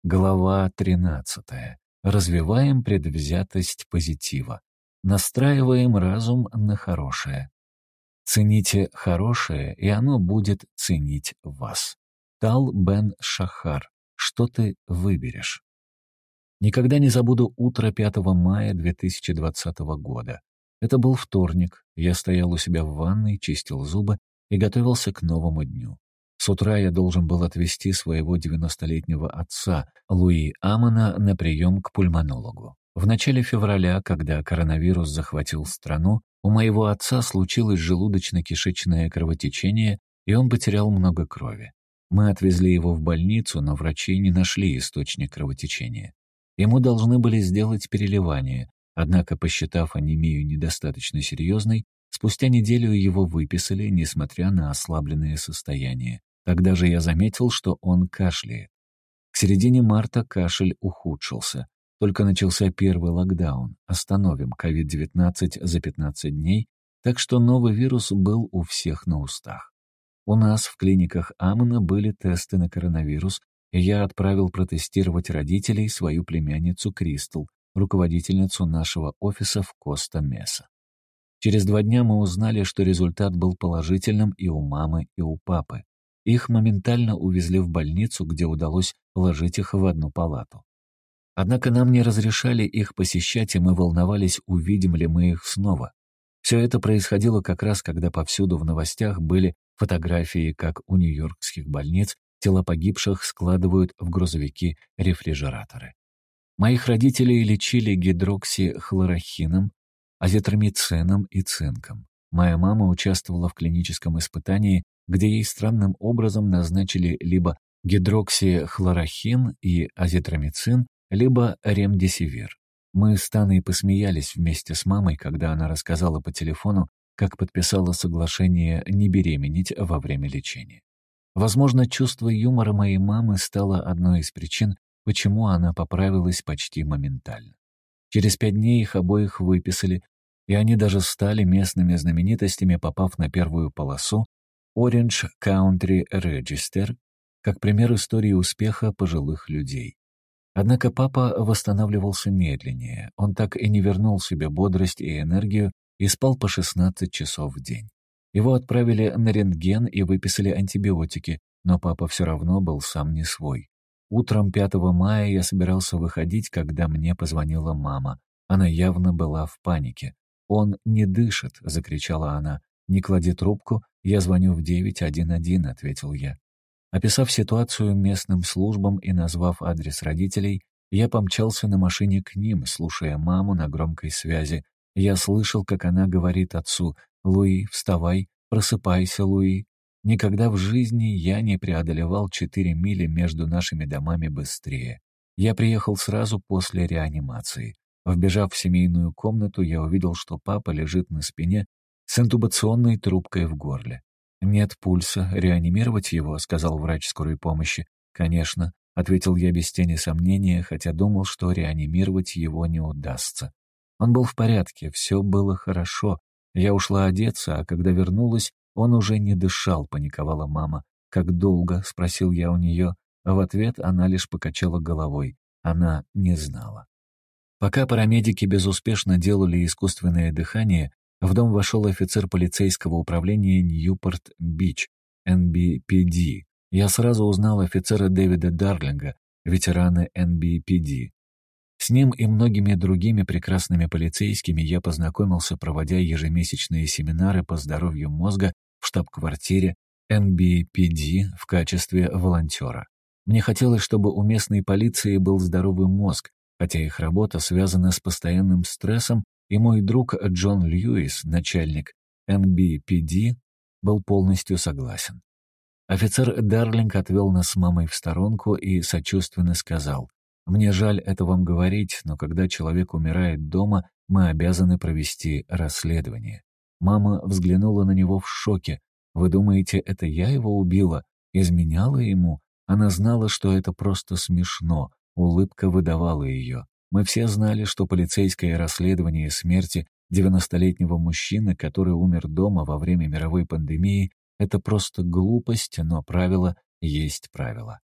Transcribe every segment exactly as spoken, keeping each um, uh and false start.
Глава тринадцатая. Развиваем предвзятость позитива. Настраиваем разум на хорошее. Цените хорошее, и оно будет ценить вас. Тал бен Шахар. Что ты выберешь? Никогда не забуду утро пятого мая две тысячи двадцатого года. Это был вторник. Я стоял у себя в ванной, чистил зубы и готовился к новому дню. С утра я должен был отвезти своего девяностолетнего отца, Луи Амона, на прием к пульмонологу. В начале февраля, когда коронавирус захватил страну, у моего отца случилось желудочно-кишечное кровотечение, и он потерял много крови. Мы отвезли его в больницу, но врачи не нашли источник кровотечения. Ему должны были сделать переливание, однако, посчитав анемию недостаточно серьезной, спустя неделю его выписали, несмотря на ослабленное состояние. Тогда же я заметил, что он кашляет. К середине марта кашель ухудшился. Только начался первый локдаун. Остановим ковид девятнадцать за пятнадцать дней, так что новый вирус был у всех на устах. У нас в клиниках Амона были тесты на коронавирус, и я отправил протестировать родителей свою племянницу Кристал, руководительницу нашего офиса в Коста-Меса. Через два дня мы узнали, что результат был положительным и у мамы, и у папы. Их моментально увезли в больницу, где удалось положить их в одну палату. Однако нам не разрешали их посещать, и мы волновались, увидим ли мы их снова. Все это происходило как раз, когда повсюду в новостях были фотографии, как у нью-йоркских больниц тела погибших складывают в грузовики-рефрижераторы. Моих родителей лечили гидроксихлорохином, азитромицином и цинком. Моя мама участвовала в клиническом испытании, где ей странным образом назначили либо гидроксихлорохин и азитромицин, либо ремдесивир. Мы с Таной посмеялись вместе с мамой, когда она рассказала по телефону, как подписала соглашение не беременеть во время лечения. Возможно, чувство юмора моей мамы стало одной из причин, почему она поправилась почти моментально. Через пять дней их обоих выписали, и они даже стали местными знаменитостями, попав на первую полосу Orange County Register, как пример истории успеха пожилых людей. Однако папа восстанавливался медленнее, он так и не вернул себе бодрость и энергию и спал по шестнадцать часов в день. Его отправили на рентген и выписали антибиотики, но папа все равно был сам не свой. Утром пятого мая я собирался выходить, когда мне позвонила мама. Она явно была в панике. «Он не дышит», — закричала она. «Не клади трубку, я звоню в девять один один», — ответил я. Описав ситуацию местным службам и назвав адрес родителей, я помчался на машине к ним, слушая маму на громкой связи. Я слышал, как она говорит отцу: «Луи, вставай, просыпайся, Луи». Никогда в жизни я не преодолевал четыре мили между нашими домами быстрее. Я приехал сразу после реанимации. Вбежав в семейную комнату, я увидел, что папа лежит на спине с интубационной трубкой в горле. «Нет пульса. Реанимировать его?» — сказал врач скорой помощи. «Конечно», — ответил я без тени сомнения, хотя думал, что реанимировать его не удастся. Он был в порядке, все было хорошо. Я ушла одеться, а когда вернулась, он уже не дышал, паниковала мама. «Как долго?» — спросил я у нее. А в ответ она лишь покачала головой. Она не знала. Пока парамедики безуспешно делали искусственное дыхание, в дом вошел офицер полицейского управления Ньюпорт-Бич, эн би пи ди. Я сразу узнал офицера Дэвида Дарлинга, ветерана эн би пи ди. С ним и многими другими прекрасными полицейскими я познакомился, проводя ежемесячные семинары по здоровью мозга в штаб-квартире эн би пи ди в качестве волонтера. Мне хотелось, чтобы у местной полиции был здоровый мозг, хотя их работа связана с постоянным стрессом, и мой друг Джон Льюис, начальник эн би пи ди, был полностью согласен. Офицер Дарлинг отвел нас с мамой в сторонку и сочувственно сказал: «Мне жаль это вам говорить, но когда человек умирает дома, мы обязаны провести расследование». Мама взглянула на него в шоке. «Вы думаете, это я его убила? Изменяла ему?» Она знала, что это просто смешно. Улыбка выдавала ее. Мы все знали, что полицейское расследование смерти девяностолетнего мужчины, который умер дома во время мировой пандемии, это просто глупость, но правило есть правило.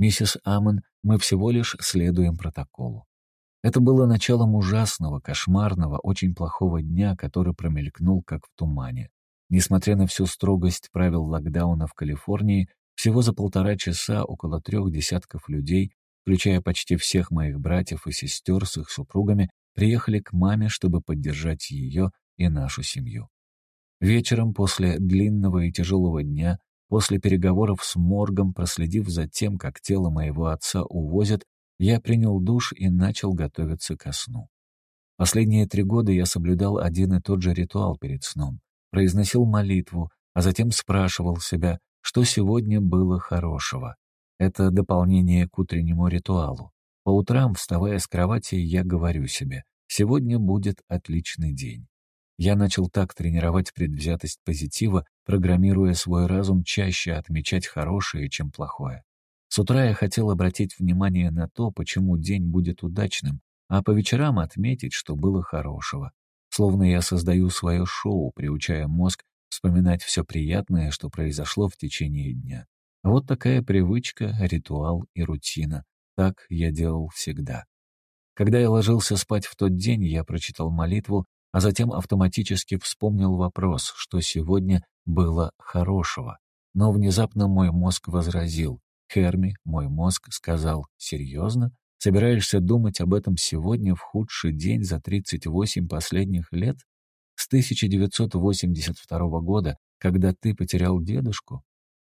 Миссис Амон, мы всего лишь следуем протоколу». Это было началом ужасного, кошмарного, очень плохого дня, который промелькнул как в тумане. Несмотря на всю строгость правил локдауна в Калифорнии, всего за полтора часа около трех десятков людей, включая почти всех моих братьев и сестер с их супругами, приехали к маме, чтобы поддержать ее и нашу семью. Вечером после длинного и тяжелого дня, после переговоров с моргом, проследив за тем, как тело моего отца увозят, я принял душ и начал готовиться ко сну. Последние три года я соблюдал один и тот же ритуал перед сном, произносил молитву, а затем спрашивал себя, что сегодня было хорошего. Это дополнение к утреннему ритуалу. По утрам, вставая с кровати, я говорю себе, сегодня будет отличный день. Я начал так тренировать предвзятость позитива, программируя свой разум чаще отмечать хорошее, чем плохое. С утра я хотел обратить внимание на то, почему день будет удачным, а по вечерам отметить, что было хорошего. Словно я создаю свое шоу, приучая мозг вспоминать все приятное, что произошло в течение дня. Вот такая привычка, ритуал и рутина. Так я делал всегда. Когда я ложился спать в тот день, я прочитал молитву, а затем автоматически вспомнил вопрос, что сегодня было хорошего. Но внезапно мой мозг возразил. Херми, мой мозг, сказал, «Серьезно? Собираешься думать об этом сегодня в худший день за тридцать восемь последних лет? С тысяча девятьсот восемьдесят второго года, когда ты потерял дедушку?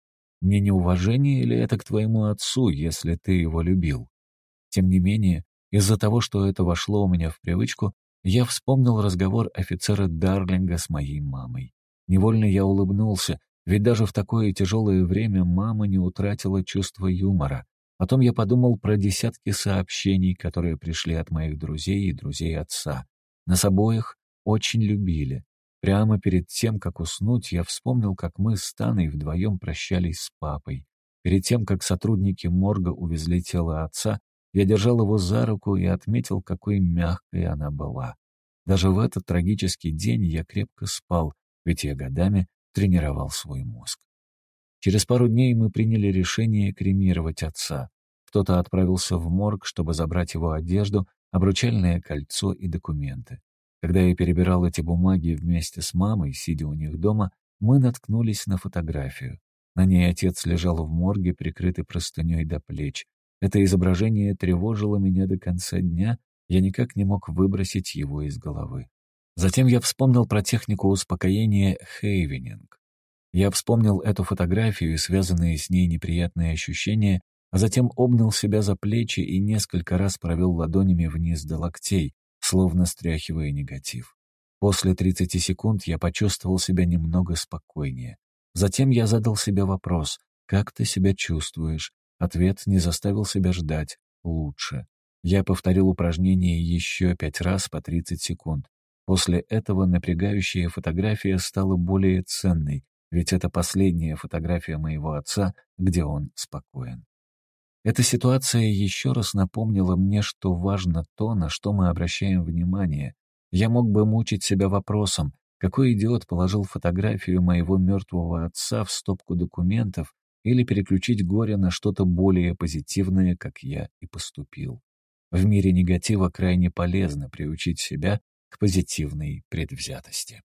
Не неуважение ли это к твоему отцу, если ты его любил?» Тем не менее, из-за того, что это вошло у меня в привычку, я вспомнил разговор офицера Дарлинга с моей мамой. Невольно я улыбнулся, ведь даже в такое тяжелое время мама не утратила чувство юмора. Потом я подумал про десятки сообщений, которые пришли от моих друзей и друзей отца. Нас обоих очень любили. Прямо перед тем, как уснуть, я вспомнил, как мы с Таной вдвоем прощались с папой. Перед тем, как сотрудники морга увезли тело отца, я держал его за руку и отметил, какой мягкой она была. Даже в этот трагический день я крепко спал, ведь я годами тренировал свой мозг. Через пару дней мы приняли решение кремировать отца. Кто-то отправился в морг, чтобы забрать его одежду, обручальное кольцо и документы. Когда я перебирал эти бумаги вместе с мамой, сидя у них дома, мы наткнулись на фотографию. На ней отец лежал в морге, прикрытый простыней до плеч. Это изображение тревожило меня до конца дня, я никак не мог выбросить его из головы. Затем я вспомнил про технику успокоения хейвенинг. Я вспомнил эту фотографию и связанные с ней неприятные ощущения, а затем обнял себя за плечи и несколько раз провел ладонями вниз до локтей, словно стряхивая негатив. После тридцати секунд я почувствовал себя немного спокойнее. Затем я задал себе вопрос: «Как ты себя чувствуешь?» Ответ не заставил себя ждать. «Лучше». Я повторил упражнение еще пять раз по тридцать секунд. После этого напрягающая фотография стала более ценной, ведь это последняя фотография моего отца, где он спокоен. Эта ситуация еще раз напомнила мне, что важно то, на что мы обращаем внимание. Я мог бы мучить себя вопросом, какой идиот положил фотографию моего мертвого отца в стопку документов, или переключить горе на что-то более позитивное, как я и поступил. В мире негатива крайне полезно приучить себя к позитивной предвзятости.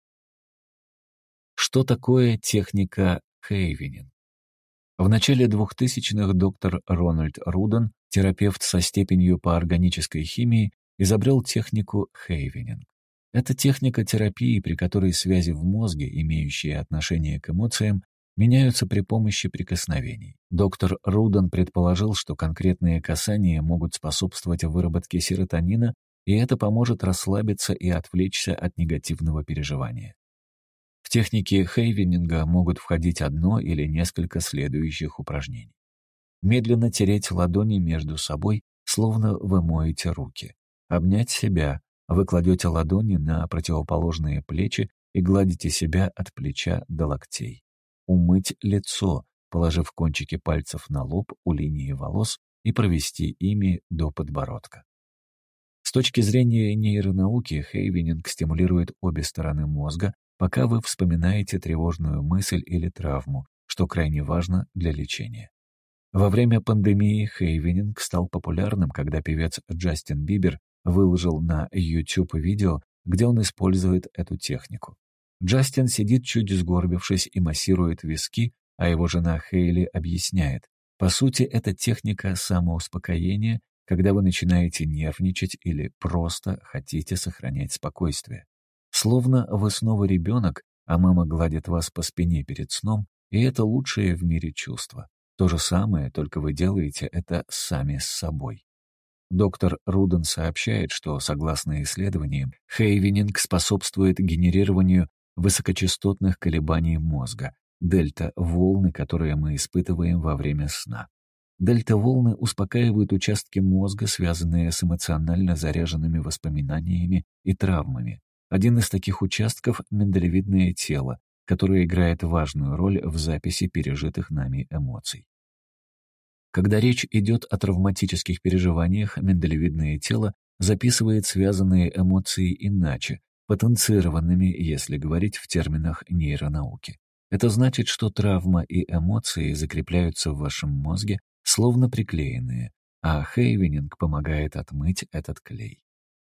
Что такое техника хейвенинг? В начале двухтысячных доктор Рональд Руден, терапевт со степенью по органической химии, изобрел технику хейвенинг. Это техника терапии, при которой связи в мозге, имеющие отношение к эмоциям, меняются при помощи прикосновений. Доктор Руден предположил, что конкретные касания могут способствовать выработке серотонина, и это поможет расслабиться и отвлечься от негативного переживания. В технике хейвенинга могут входить одно или несколько следующих упражнений. Медленно тереть ладони между собой, словно вы моете руки. Обнять себя. Вы кладете ладони на противоположные плечи и гладите себя от плеча до локтей. Умыть лицо, положив кончики пальцев на лоб у линии волос и провести ими до подбородка. С точки зрения нейронауки, хейвенинг стимулирует обе стороны мозга, пока вы вспоминаете тревожную мысль или травму, что крайне важно для лечения. Во время пандемии хейвенинг стал популярным, когда певец Джастин Бибер выложил на YouTube видео, где он использует эту технику. Джастин сидит чуть сгорбившись и массирует виски, а его жена Хейли объясняет. По сути, это техника самоуспокоения, когда вы начинаете нервничать или просто хотите сохранять спокойствие. Словно вы снова ребенок, а мама гладит вас по спине перед сном, и это лучшее в мире чувство. То же самое, только вы делаете это сами с собой. Доктор Руден сообщает, что, согласно исследованиям, хейвенинг способствует генерированию высокочастотных колебаний мозга, дельта-волны, которые мы испытываем во время сна. Дельта-волны успокаивают участки мозга, связанные с эмоционально заряженными воспоминаниями и травмами. Один из таких участков — миндалевидное тело, которое играет важную роль в записи пережитых нами эмоций. Когда речь идет о травматических переживаниях, миндалевидное тело записывает связанные эмоции иначе, потенцированными, если говорить в терминах нейронауки. Это значит, что травма и эмоции закрепляются в вашем мозге, словно приклеенные, а хейвенинг помогает отмыть этот клей.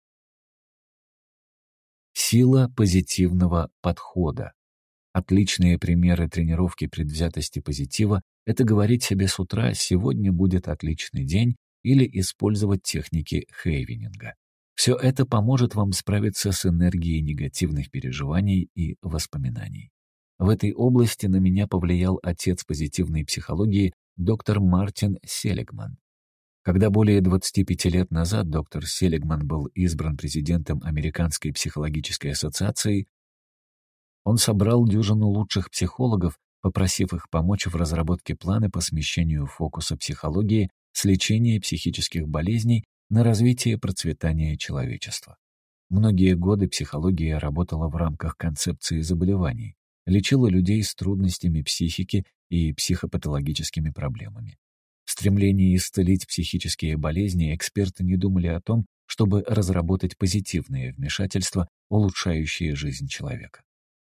Сила позитивного подхода. Отличные примеры тренировки предвзятости позитива — это говорить себе с утра «сегодня будет отличный день» или использовать техники хейвенинга. Все это поможет вам справиться с энергией негативных переживаний и воспоминаний. В этой области на меня повлиял отец позитивной психологии доктор Мартин Селигман. Когда более двадцати пяти лет назад доктор Селигман был избран президентом Американской психологической ассоциации, он собрал дюжину лучших психологов, попросив их помочь в разработке плана по смещению фокуса психологии с лечения психических болезней на развитие процветания человечества. Многие годы психология работала в рамках концепции заболеваний, лечила людей с трудностями психики и психопатологическими проблемами. В стремлении исцелить психические болезни эксперты не думали о том, чтобы разработать позитивные вмешательства, улучшающие жизнь человека.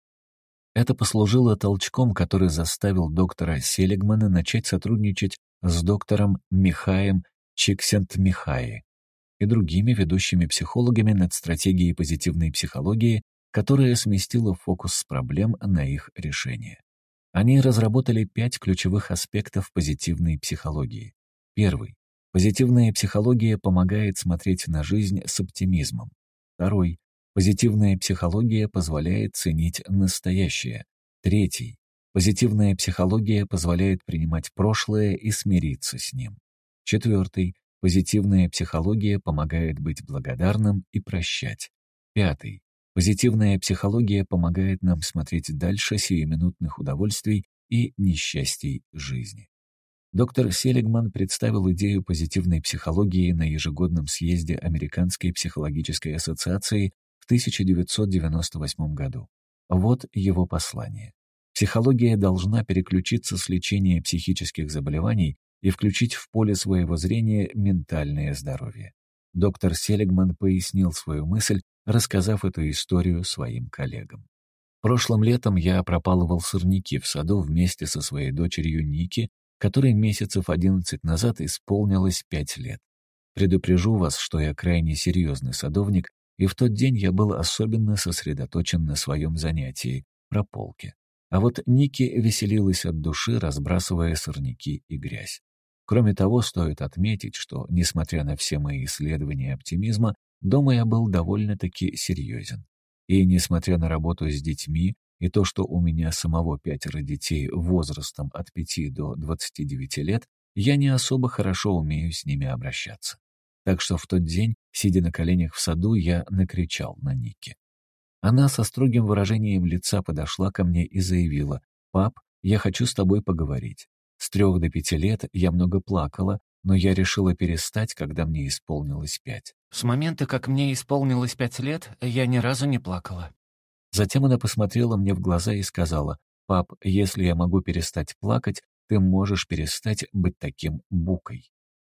Это послужило толчком, который заставил доктора Селигмана начать сотрудничать с доктором Михаем Чиксент-Михай и другими ведущими психологами над стратегией позитивной психологии, которая сместила фокус с проблем на их решение. Они разработали пять ключевых аспектов позитивной психологии. Первый. Позитивная психология помогает смотреть на жизнь с оптимизмом. Второй. Позитивная психология позволяет ценить настоящее. Третий. Позитивная психология позволяет принимать прошлое и смириться с ним. Четвертый. Позитивная психология помогает быть благодарным и прощать. Пятый. Позитивная психология помогает нам смотреть дальше сиюминутных удовольствий и несчастий жизни. Доктор Селигман представил идею позитивной психологии на ежегодном съезде Американской психологической ассоциации в тысяча девятьсот девяносто восьмом году. Вот его послание. Психология должна переключиться с лечения психических заболеваний и включить в поле своего зрения ментальное здоровье. Доктор Селигман пояснил свою мысль, рассказав эту историю своим коллегам. Прошлым летом я пропалывал сорняки в саду вместе со своей дочерью Ники, которой месяцев одиннадцать назад исполнилось пять лет. Предупрежу вас, что я крайне серьезный садовник, и в тот день я был особенно сосредоточен на своем занятии — прополке. А вот Ники веселилась от души, разбрасывая сорняки и грязь. Кроме того, стоит отметить, что, несмотря на все мои исследования оптимизма, дома я был довольно-таки серьезен. И, несмотря на работу с детьми и то, что у меня самого пятеро детей возрастом от пяти до двадцати девяти лет, я не особо хорошо умею с ними обращаться. Так что в тот день, сидя на коленях в саду, я накричал на Ники. Она со строгим выражением лица подошла ко мне и заявила: «Пап, я хочу с тобой поговорить». С трех до пяти лет я много плакала, но я решила перестать, когда мне исполнилось пять. С момента, как мне исполнилось пять лет, я ни разу не плакала. Затем она посмотрела мне в глаза и сказала: «Пап, если я могу перестать плакать, ты можешь перестать быть таким букой».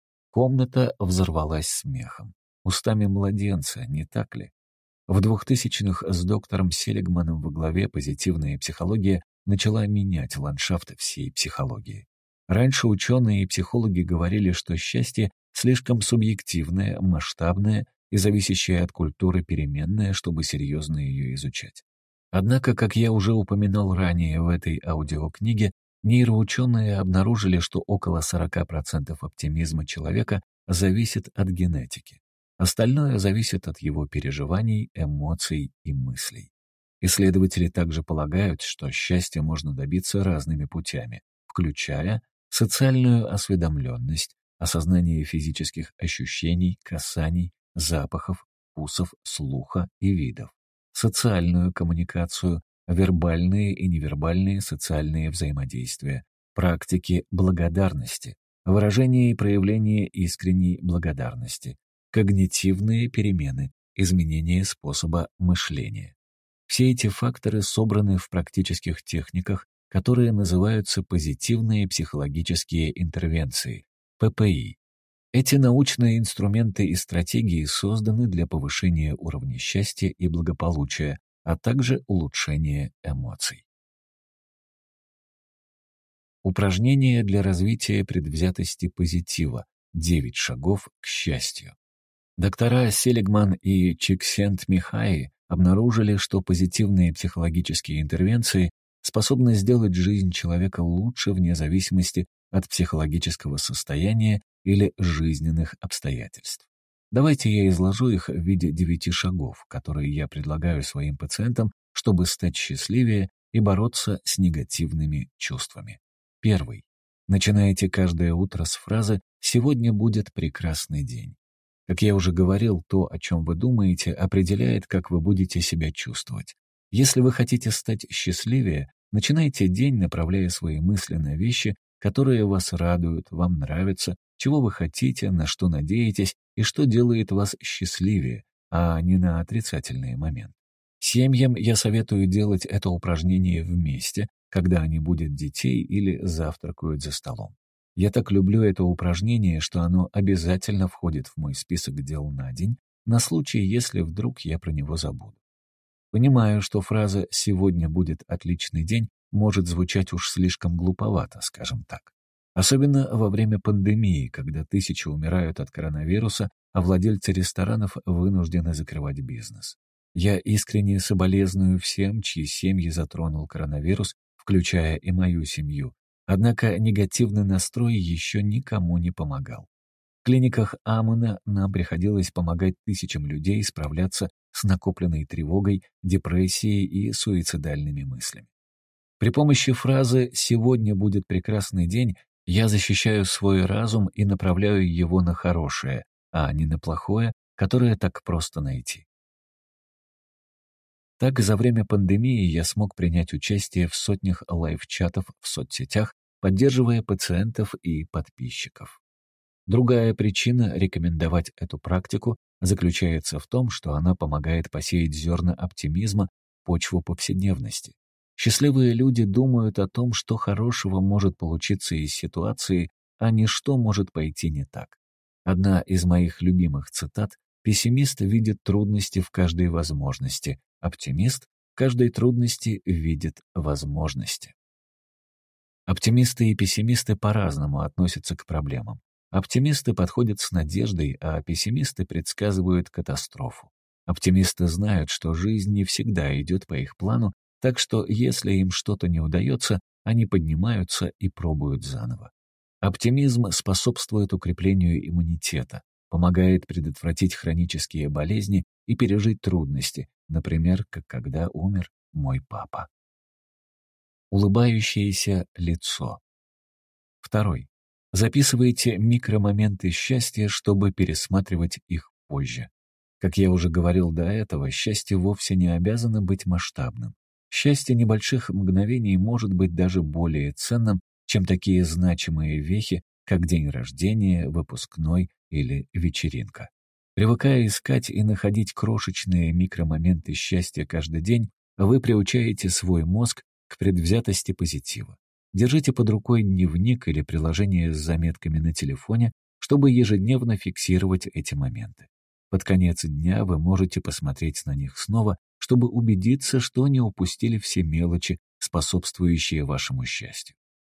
Комната взорвалась смехом. Устами младенца, не так ли? В двухтысячных с доктором Селигманом во главе позитивная психология начала менять ландшафт всей психологии. Раньше ученые и психологи говорили, что счастье слишком субъективное, масштабное и зависящее от культуры переменное, чтобы серьезно ее изучать. Однако, как я уже упоминал ранее в этой аудиокниге, нейроученые обнаружили, что около сорок процентов оптимизма человека зависит от генетики. Остальное зависит от его переживаний, эмоций и мыслей. Исследователи также полагают, что счастье можно добиться разными путями, включая социальную осведомленность, осознание физических ощущений, касаний, запахов, вкусов, слуха и видов, социальную коммуникацию, вербальные и невербальные социальные взаимодействия, практики благодарности, выражение и проявление искренней благодарности, когнитивные перемены, изменение способа мышления. Все эти факторы собраны в практических техниках, которые называются позитивные психологические интервенции, пэ пэ и. Эти научные инструменты и стратегии созданы для повышения уровня счастья и благополучия, а также улучшения эмоций. Упражнения для развития предвзятости позитива. Девять шагов к счастью. Доктора Селигман и Чиксент-Михай обнаружили, что позитивные психологические интервенции способны сделать жизнь человека лучше вне зависимости от психологического состояния или жизненных обстоятельств. Давайте я изложу их в виде девяти шагов, которые я предлагаю своим пациентам, чтобы стать счастливее и бороться с негативными чувствами. Первый. Начинайте каждое утро с фразы «Сегодня будет прекрасный день». Как я уже говорил, то, о чем вы думаете, определяет, как вы будете себя чувствовать. Если вы хотите стать счастливее, начинайте день, направляя свои мысли на вещи, которые вас радуют, вам нравятся, чего вы хотите, на что надеетесь и что делает вас счастливее, а не на отрицательные моменты. Семьям я советую делать это упражнение вместе, когда они будут детей или завтракают за столом. Я так люблю это упражнение, что оно обязательно входит в мой список дел на день, на случай, если вдруг я про него забуду. Понимаю, что фраза «сегодня будет отличный день» может звучать уж слишком глуповато, скажем так. Особенно во время пандемии, когда тысячи умирают от коронавируса, а владельцы ресторанов вынуждены закрывать бизнес. Я искренне соболезную всем, чьи семьи затронул коронавирус, включая и мою семью. Однако негативный настрой еще никому не помогал. В клиниках Амона нам приходилось помогать тысячам людей справляться с накопленной тревогой, депрессией и суицидальными мыслями. При помощи фразы «сегодня будет прекрасный день» я защищаю свой разум и направляю его на хорошее, а не на плохое, которое так просто найти. Так, за время пандемии я смог принять участие в сотнях лайв-чатов в соцсетях, поддерживая пациентов и подписчиков. Другая причина рекомендовать эту практику заключается в том, что она помогает посеять зерна оптимизма в почву повседневности. Счастливые люди думают о том, что хорошего может получиться из ситуации, а не что может пойти не так. Одна из моих любимых цитат: «Пессимист видит трудности в каждой возможности, оптимист в каждой трудности видит возможности». Оптимисты и пессимисты по-разному относятся к проблемам. Оптимисты подходят с надеждой, а пессимисты предсказывают катастрофу. Оптимисты знают, что жизнь не всегда идет по их плану, так что если им что-то не удается, они поднимаются и пробуют заново. Оптимизм способствует укреплению иммунитета, помогает предотвратить хронические болезни и пережить трудности, например, как когда умер мой папа. Улыбающееся лицо. Второй. Записывайте микромоменты счастья, чтобы пересматривать их позже. Как я уже говорил до этого, счастье вовсе не обязано быть масштабным. Счастье небольших мгновений может быть даже более ценным, чем такие значимые вехи, как день рождения, выпускной или вечеринка. Привыкая искать и находить крошечные микромоменты счастья каждый день, вы приучаете свой мозг к предвзятости позитива. Держите под рукой дневник или приложение с заметками на телефоне, чтобы ежедневно фиксировать эти моменты. Под конец дня вы можете посмотреть на них снова, чтобы убедиться, что не упустили все мелочи, способствующие вашему счастью.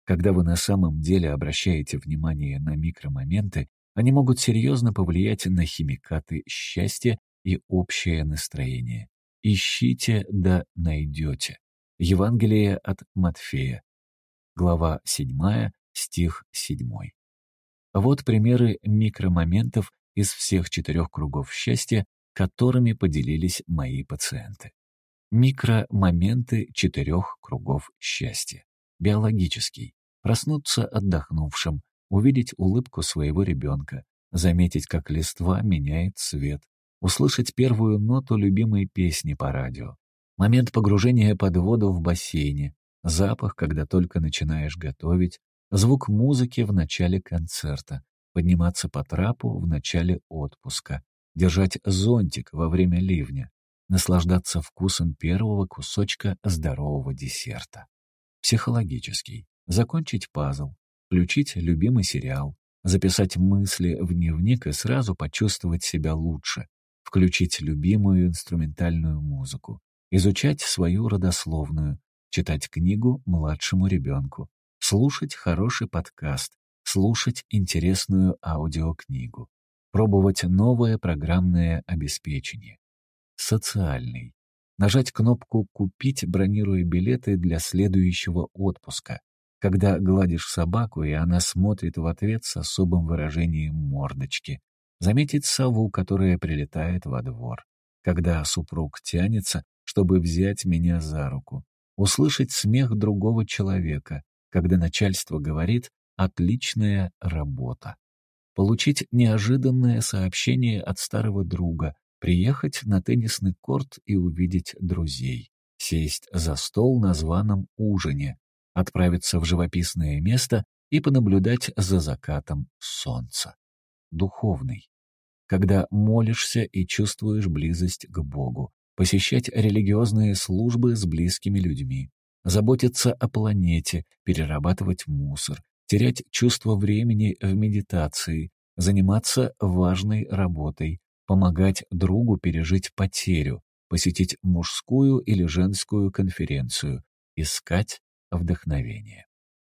Когда вы на самом деле обращаете внимание на микромоменты, они могут серьезно повлиять на химикаты счастья и общее настроение. Ищите да найдете. Евангелие от Матфея, глава седьмая, стих седьмой. Вот примеры микромоментов из всех четырех кругов счастья, которыми поделились мои пациенты. Микромоменты четырех кругов счастья. Биологический. Проснуться отдохнувшим, увидеть улыбку своего ребенка, заметить, как листва меняет цвет, услышать первую ноту любимой песни по радио, момент погружения под воду в бассейне, запах, когда только начинаешь готовить, звук музыки в начале концерта, подниматься по трапу в начале отпуска, держать зонтик во время ливня, наслаждаться вкусом первого кусочка здорового десерта. Психологический. Закончить пазл, включить любимый сериал, записать мысли в дневник и сразу почувствовать себя лучше, включить любимую инструментальную музыку, изучать свою родословную, читать книгу младшему ребенку, слушать хороший подкаст, слушать интересную аудиокнигу, пробовать новое программное обеспечение. Социальный. Нажать кнопку «Купить», бронируя билеты для следующего отпуска, когда гладишь собаку, и она смотрит в ответ с особым выражением мордочки. Заметить сову, которая прилетает во двор. Когда супруг тянется, чтобы взять меня за руку. Услышать смех другого человека, когда начальство говорит «отличная работа». Получить неожиданное сообщение от старого друга, приехать на теннисный корт и увидеть друзей, сесть за стол на званом ужине, отправиться в живописное место и понаблюдать за закатом солнца. Духовный. Когда молишься и чувствуешь близость к Богу, посещать религиозные службы с близкими людьми, заботиться о планете, перерабатывать мусор, терять чувство времени в медитации, заниматься важной работой, помогать другу пережить потерю, посетить мужскую или женскую конференцию, искать вдохновение.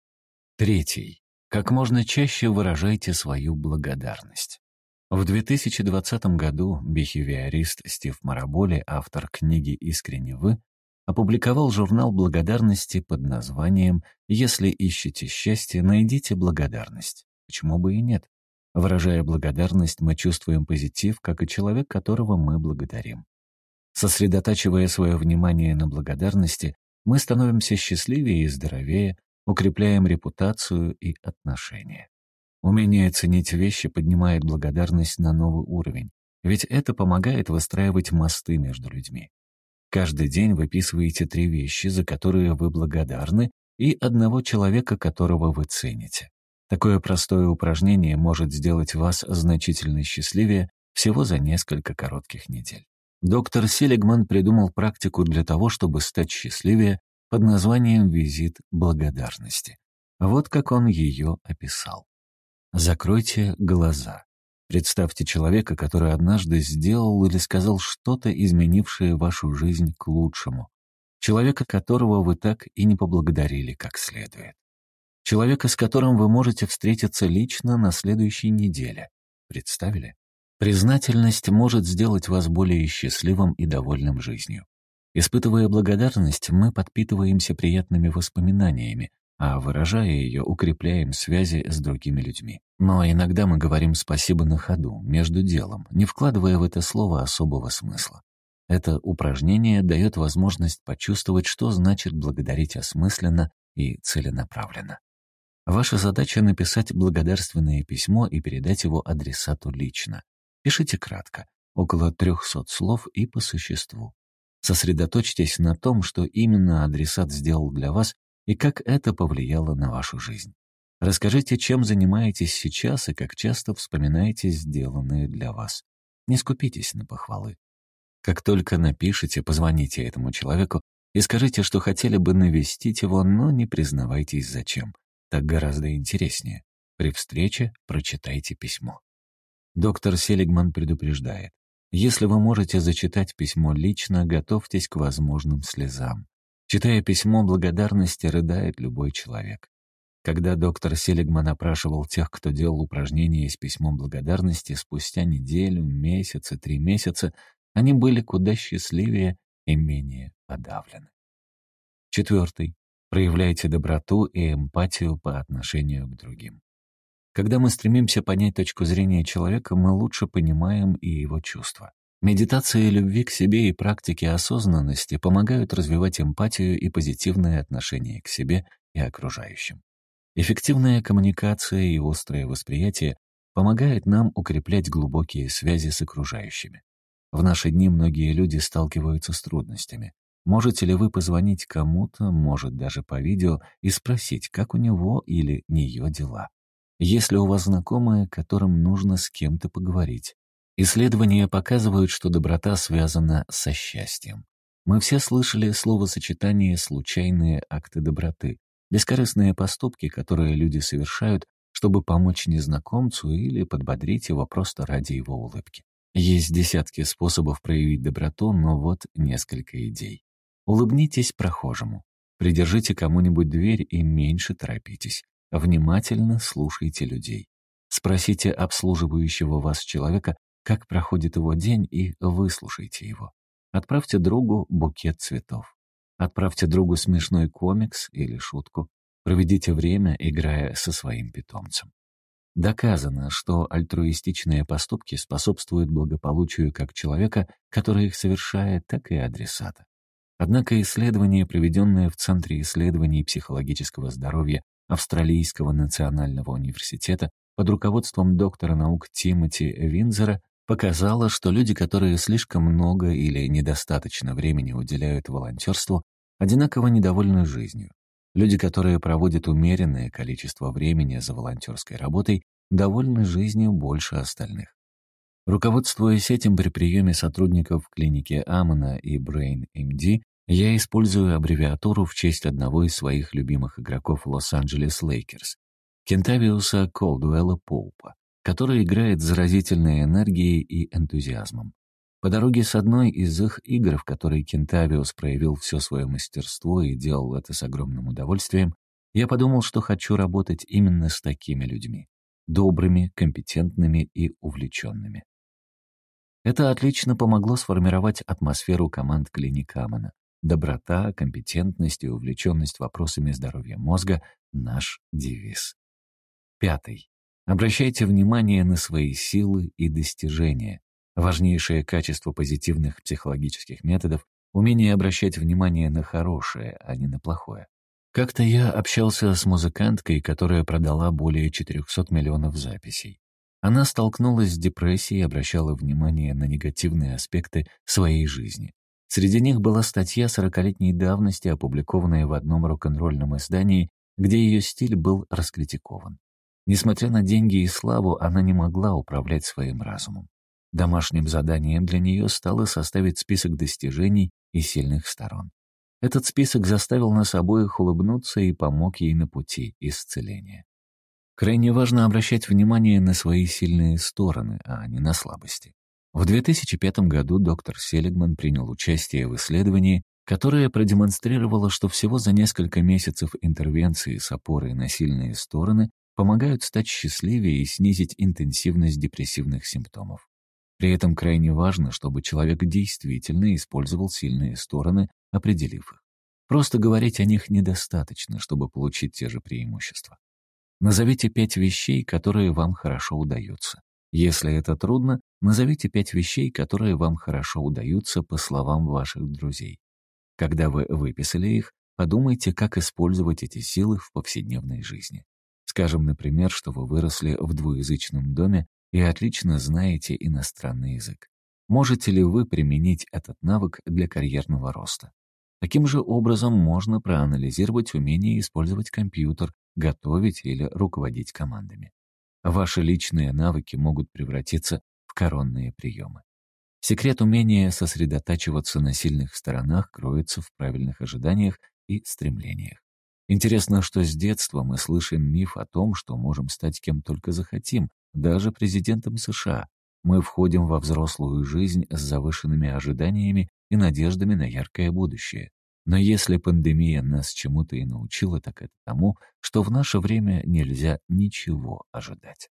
Третий. Как можно чаще выражайте свою благодарность. В две тысячи двадцатом году бихевиорист Стив Мараболи, автор книги «Искренне вы», опубликовал журнал благодарности под названием «Если ищете счастье, найдите благодарность». Почему бы и нет? Выражая благодарность, мы чувствуем позитив, как и человек, которого мы благодарим. Сосредотачивая свое внимание на благодарности, мы становимся счастливее и здоровее, укрепляем репутацию и отношения. Умение ценить вещи поднимает благодарность на новый уровень, ведь это помогает выстраивать мосты между людьми. Каждый день выписываете три вещи, за которые вы благодарны, и одного человека, которого вы цените. Такое простое упражнение может сделать вас значительно счастливее всего за несколько коротких недель. Доктор Селигман придумал практику для того, чтобы стать счастливее под названием «Визит благодарности». Вот как он ее описал. Закройте глаза. Представьте человека, который однажды сделал или сказал что-то, изменившее вашу жизнь к лучшему. Человека, которого вы так и не поблагодарили как следует. Человека, с которым вы можете встретиться лично на следующей неделе. Представили? Признательность может сделать вас более счастливым и довольным жизнью. Испытывая благодарность, мы подпитываемся приятными воспоминаниями, а выражая ее, укрепляем связи с другими людьми. Но иногда мы говорим «спасибо» на ходу, между делом, не вкладывая в это слово особого смысла. Это упражнение дает возможность почувствовать, что значит благодарить осмысленно и целенаправленно. Ваша задача — написать благодарственное письмо и передать его адресату лично. Пишите кратко, около трехсот слов и по существу. Сосредоточьтесь на том, что именно адресат сделал для вас и как это повлияло на вашу жизнь. Расскажите, чем занимаетесь сейчас и как часто вспоминаете сделанное для вас. Не скупитесь на похвалы. Как только напишите, позвоните этому человеку и скажите, что хотели бы навестить его, но не признавайтесь зачем. Так гораздо интереснее. При встрече прочитайте письмо. Доктор Селигман предупреждает. Если вы можете зачитать письмо лично, готовьтесь к возможным слезам. Читая письмо благодарности, рыдает любой человек. Когда доктор Селигман опрашивал тех, кто делал упражнения с письмом благодарности, спустя неделю, месяц и три месяца, они были куда счастливее и менее подавлены. Четвертый. Проявляйте доброту и эмпатию по отношению к другим. Когда мы стремимся понять точку зрения человека, мы лучше понимаем и его чувства. Медитация любви к себе и практики осознанности помогают развивать эмпатию и позитивное отношение к себе и окружающим. Эффективная коммуникация и острое восприятие помогает нам укреплять глубокие связи с окружающими. В наши дни многие люди сталкиваются с трудностями. Можете ли вы позвонить кому-то, может даже по видео, и спросить, как у него или нее дела? Есть ли у вас знакомые, которым нужно с кем-то поговорить? Исследования показывают, что доброта связана со счастьем. Мы все слышали словосочетание «случайные акты доброты», бескорыстные поступки, которые люди совершают, чтобы помочь незнакомцу или подбодрить его просто ради его улыбки. Есть десятки способов проявить доброту, но вот несколько идей. Улыбнитесь прохожему. Придержите кому-нибудь дверь и меньше торопитесь. Внимательно слушайте людей. Спросите обслуживающего вас человека, как проходит его день, и выслушайте его. Отправьте другу букет цветов. Отправьте другу смешной комикс или шутку. Проведите время, играя со своим питомцем. Доказано, что альтруистичные поступки способствуют благополучию как человека, который их совершает, так и адресата. Однако исследование, проведенное в Центре исследований психологического здоровья Австралийского национального университета под руководством доктора наук Тимоти Винзера, показало, что люди, которые слишком много или недостаточно времени уделяют волонтерству, одинаково недовольны жизнью. Люди, которые проводят умеренное количество времени за волонтерской работой, довольны жизнью больше остальных. Руководствуясь этим при приеме сотрудников клиники Амона и Brain эм ди, я использую аббревиатуру в честь одного из своих любимых игроков Лос-Анджелес Лейкерс — Кентавиуса Колдуэлла Поупа, который играет с заразительной энергией и энтузиазмом. По дороге с одной из их игр, в которой Кентавиус проявил все свое мастерство и делал это с огромным удовольствием, я подумал, что хочу работать именно с такими людьми — добрыми, компетентными и увлеченными. Это отлично помогло сформировать атмосферу команд клиник Амона. Доброта, компетентность и увлеченность вопросами здоровья мозга — наш девиз. Пятый. Обращайте внимание на свои силы и достижения. Важнейшее качество позитивных психологических методов — умение обращать внимание на хорошее, а не на плохое. Как-то я общался с музыканткой, которая продала более четырехсот миллионов записей. Она столкнулась с депрессией и обращала внимание на негативные аспекты своей жизни. Среди них была статья сорокалетней давности, опубликованная в одном рок-н-ролльном издании, где ее стиль был раскритикован. Несмотря на деньги и славу, она не могла управлять своим разумом. Домашним заданием для нее стало составить список достижений и сильных сторон. Этот список заставил нас обоих улыбнуться и помог ей на пути исцеления. Крайне важно обращать внимание на свои сильные стороны, а не на слабости. В две тысячи пятом году доктор Селигман принял участие в исследовании, которое продемонстрировало, что всего за несколько месяцев интервенции с опорой на сильные стороны помогают стать счастливее и снизить интенсивность депрессивных симптомов. При этом крайне важно, чтобы человек действительно использовал сильные стороны, определив их. Просто говорить о них недостаточно, чтобы получить те же преимущества. Назовите пять вещей, которые вам хорошо удаются. Если это трудно, назовите пять вещей, которые вам хорошо удаются по словам ваших друзей. Когда вы выписали их, подумайте, как использовать эти силы в повседневной жизни. Скажем, например, что вы выросли в двуязычном доме и отлично знаете иностранный язык. Можете ли вы применить этот навык для карьерного роста? Таким же образом можно проанализировать умение использовать компьютер, готовить или руководить командами. Ваши личные навыки могут превратиться в коронные приемы. Секрет умения сосредотачиваться на сильных сторонах кроется в правильных ожиданиях и стремлениях. Интересно, что с детства мы слышим миф о том, что можем стать кем только захотим, даже президентом США. Мы входим во взрослую жизнь с завышенными ожиданиями и надеждами на яркое будущее. Но если пандемия нас чему-то и научила, так это тому, что в наше время нельзя ничего ожидать.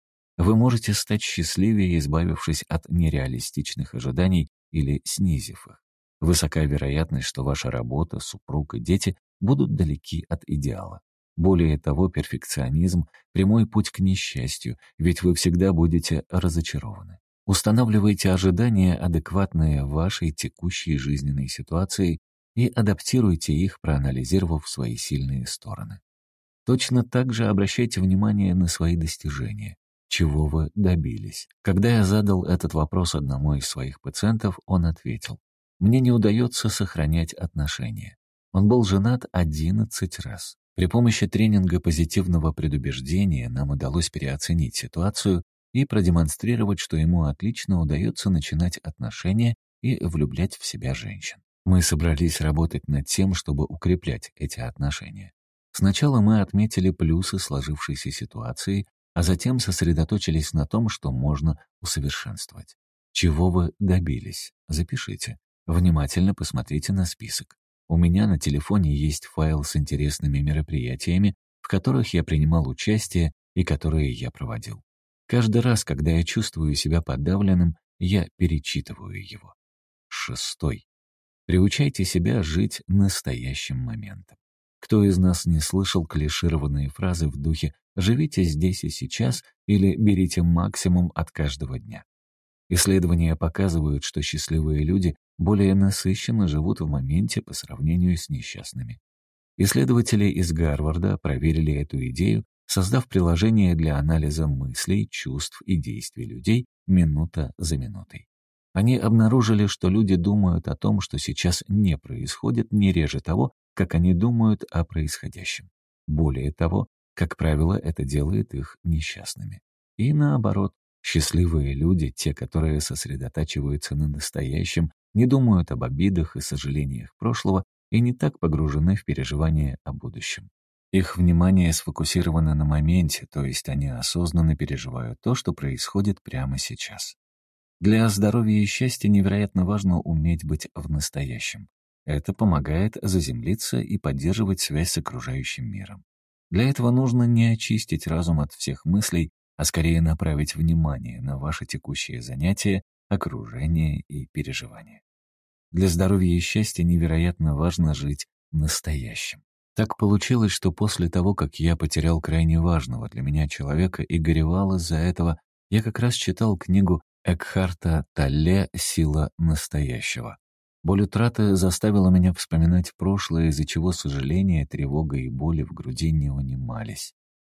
Вы можете стать счастливее, избавившись от нереалистичных ожиданий или снизив их. Высока вероятность, что ваша работа, супруг и дети будут далеки от идеала. Более того, перфекционизм — прямой путь к несчастью, ведь вы всегда будете разочарованы. Устанавливайте ожидания, адекватные вашей текущей жизненной ситуации, и адаптируйте их, проанализировав свои сильные стороны. Точно так же обращайте внимание на свои достижения. Чего вы добились? Когда я задал этот вопрос одному из своих пациентов, он ответил: «Мне не удается сохранять отношения». Он был женат одиннадцать раз. При помощи тренинга позитивного предубеждения нам удалось переоценить ситуацию и продемонстрировать, что ему отлично удается начинать отношения и влюблять в себя женщин. Мы собрались работать над тем, чтобы укреплять эти отношения. Сначала мы отметили плюсы сложившейся ситуации, а затем сосредоточились на том, что можно усовершенствовать. Чего вы добились? Запишите. Внимательно посмотрите на список. У меня на телефоне есть файл с интересными мероприятиями, в которых я принимал участие и которые я проводил. Каждый раз, когда я чувствую себя подавленным, я перечитываю его. Шестой. Приучайте себя жить настоящим моментом. Кто из нас не слышал клишированные фразы в духе «живите здесь и сейчас» или «берите максимум от каждого дня»? Исследования показывают, что счастливые люди более насыщенно живут в моменте по сравнению с несчастными. Исследователи из Гарварда проверили эту идею, создав приложение для анализа мыслей, чувств и действий людей минута за минутой. Они обнаружили, что люди думают о том, что сейчас не происходит, не реже того, как они думают о происходящем. Более того, как правило, это делает их несчастными. И наоборот, счастливые люди, те, которые сосредотачиваются на настоящем, не думают об обидах и сожалениях прошлого и не так погружены в переживания о будущем. Их внимание сфокусировано на моменте, то есть они осознанно переживают то, что происходит прямо сейчас. Для здоровья и счастья невероятно важно уметь быть в настоящем. Это помогает заземлиться и поддерживать связь с окружающим миром. Для этого нужно не очистить разум от всех мыслей, а скорее направить внимание на ваши текущие занятия, окружение и переживания. Для здоровья и счастья невероятно важно жить настоящим. Так получилось, что после того, как я потерял крайне важного для меня человека и горевал из-за этого, я как раз читал книгу Экхарта Толле «Сила настоящего». Боль утраты заставила меня вспоминать прошлое, из-за чего сожаление, тревога и боли в груди не унимались.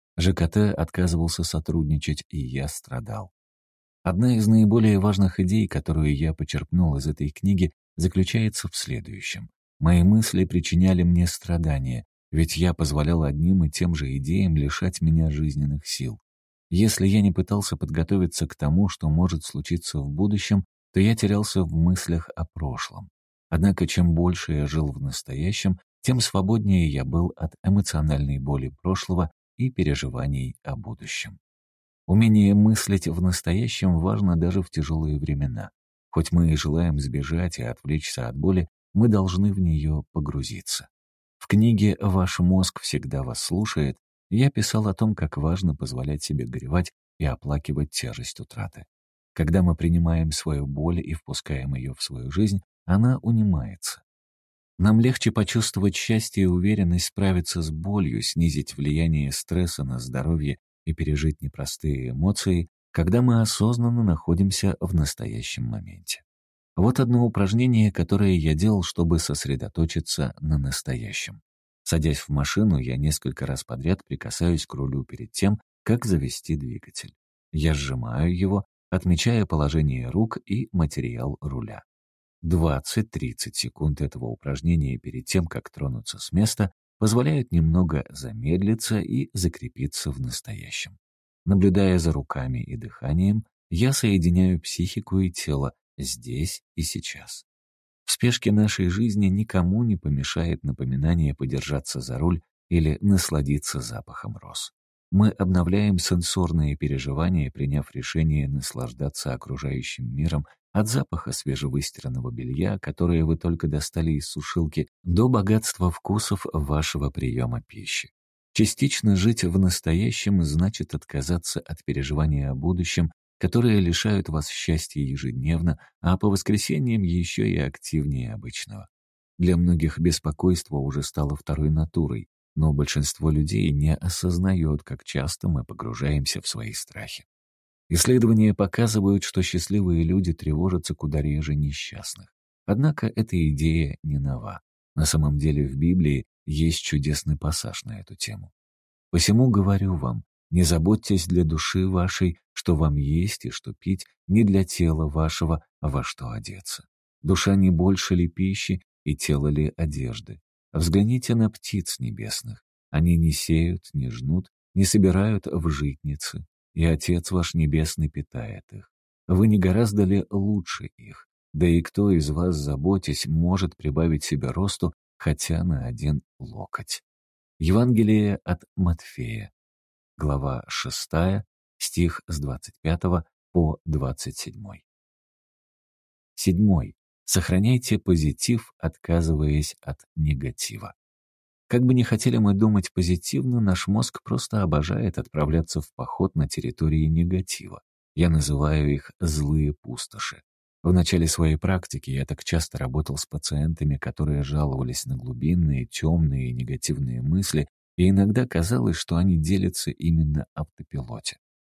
ЖКТ отказывался сотрудничать, и я страдал. Одна из наиболее важных идей, которую я почерпнул из этой книги, заключается в следующем. Мои мысли причиняли мне страдания, ведь я позволял одним и тем же идеям лишать меня жизненных сил. Если я не пытался подготовиться к тому, что может случиться в будущем, то я терялся в мыслях о прошлом. Однако чем больше я жил в настоящем, тем свободнее я был от эмоциональной боли прошлого и переживаний о будущем. Умение мыслить в настоящем важно даже в тяжелые времена. Хоть мы и желаем сбежать и отвлечься от боли, мы должны в нее погрузиться. В книге «Ваш мозг всегда вас слушает» я писал о том, как важно позволять себе горевать и оплакивать тяжесть утраты. Когда мы принимаем свою боль и впускаем ее в свою жизнь, она унимается. Нам легче почувствовать счастье и уверенность справиться с болью, снизить влияние стресса на здоровье и пережить непростые эмоции, когда мы осознанно находимся в настоящем моменте. Вот одно упражнение, которое я делал, чтобы сосредоточиться на настоящем. Садясь в машину, я несколько раз подряд прикасаюсь к рулю перед тем, как завести двигатель. Я сжимаю его, отмечая положение рук и материал руля. двадцать-тридцать секунд этого упражнения перед тем, как тронуться с места, позволяют немного замедлиться и закрепиться в настоящем. Наблюдая за руками и дыханием, я соединяю психику и тело здесь и сейчас. В спешке нашей жизни никому не помешает напоминание подержаться за руль или насладиться запахом роз. Мы обновляем сенсорные переживания, приняв решение наслаждаться окружающим миром, От запаха свежевыстиранного белья, которое вы только достали из сушилки, до богатства вкусов вашего приема пищи. Частично жить в настоящем значит отказаться от переживания о будущем, которые лишают вас счастья ежедневно, а по воскресеньям еще и активнее обычного. Для многих беспокойство уже стало второй натурой, но большинство людей не осознает, как часто мы погружаемся в свои страхи. Исследования показывают, что счастливые люди тревожатся куда реже несчастных. Однако эта идея не нова. На самом деле в Библии есть чудесный пассаж на эту тему. «Посему говорю вам, не заботьтесь для души вашей, что вам есть и что пить, не для тела вашего, а во что одеться. Душа не больше ли пищи и тело ли одежды? Взгляните на птиц небесных. Они не сеют, не жнут, не собирают в житницы, и Отец ваш Небесный питает их. Вы не гораздо ли лучше их? Да и кто из вас, заботясь, может прибавить себе росту хотя на один локоть?» Евангелие от Матфея, глава шестая, стих с двадцать пятого по двадцать седьмой. Седьмой. Сохраняйте позитив, отказываясь от негатива. Как бы ни хотели мы думать позитивно, наш мозг просто обожает отправляться в поход на территории негатива. Я называю их «злые пустоши». В начале своей практики я так часто работал с пациентами, которые жаловались на глубинные, темные и негативные мысли, и иногда казалось, что они делятся именно автопилоте.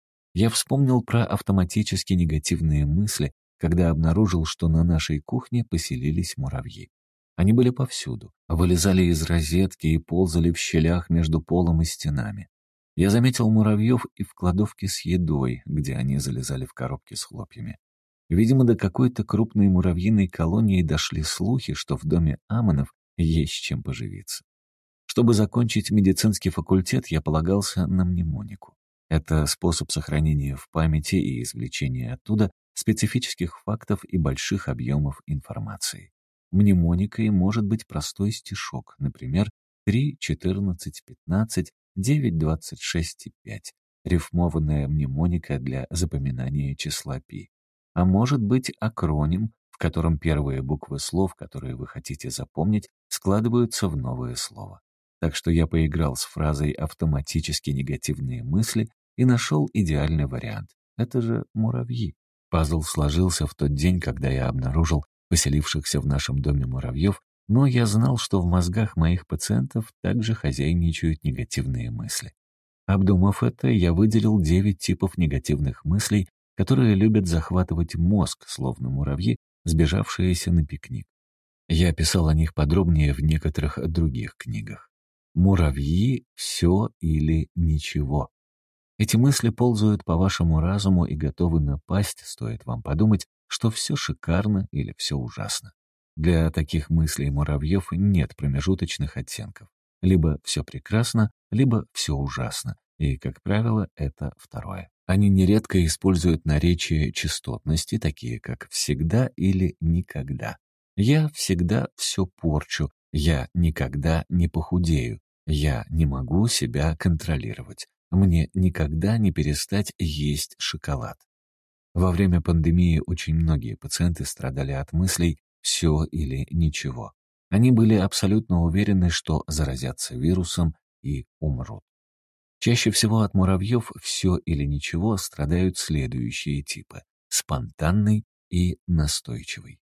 Я вспомнил про автоматически негативные мысли, когда обнаружил, что на нашей кухне поселились муравьи. Они были повсюду, вылезали из розетки и ползали в щелях между полом и стенами. Я заметил муравьев и в кладовке с едой, где они залезали в коробки с хлопьями. Видимо, до какой-то крупной муравьиной колонии дошли слухи, что в доме Амонов есть чем поживиться. Чтобы закончить медицинский факультет, я полагался на мнемонику. Это способ сохранения в памяти и извлечения оттуда специфических фактов и больших объемов информации. Мнемоникой может быть простой стишок, например, три, четырнадцать, пятнадцать, девять, двадцать шесть и пять, рифмованная мнемоника для запоминания числа пи. А может быть акроним, в котором первые буквы слов, которые вы хотите запомнить, складываются в новое слово. Так что я поиграл с фразой «автоматически негативные мысли» и нашел идеальный вариант. Это же муравьи. Пазл сложился в тот день, когда я обнаружил поселившихся в нашем доме муравьев, но я знал, что в мозгах моих пациентов также хозяйничают негативные мысли. Обдумав это, я выделил девять типов негативных мыслей, которые любят захватывать мозг, словно муравьи, сбежавшиеся на пикник. Я писал о них подробнее в некоторых других книгах. Муравьи — все или ничего. Эти мысли ползают по вашему разуму и готовы напасть, стоит вам подумать, что все шикарно или все ужасно. Для таких мыслей муравьев нет промежуточных оттенков. Либо все прекрасно, либо все ужасно. И, как правило, это второе. Они нередко используют наречия частотности, такие как «всегда» или «никогда». «Я всегда все порчу», «я никогда не похудею», «я не могу себя контролировать», «мне никогда не перестать есть шоколад». Во время пандемии очень многие пациенты страдали от мыслей «все или ничего». Они были абсолютно уверены, что заразятся вирусом и умрут. Чаще всего от муравьев «все или ничего» страдают следующие типы – спонтанный и настойчивый.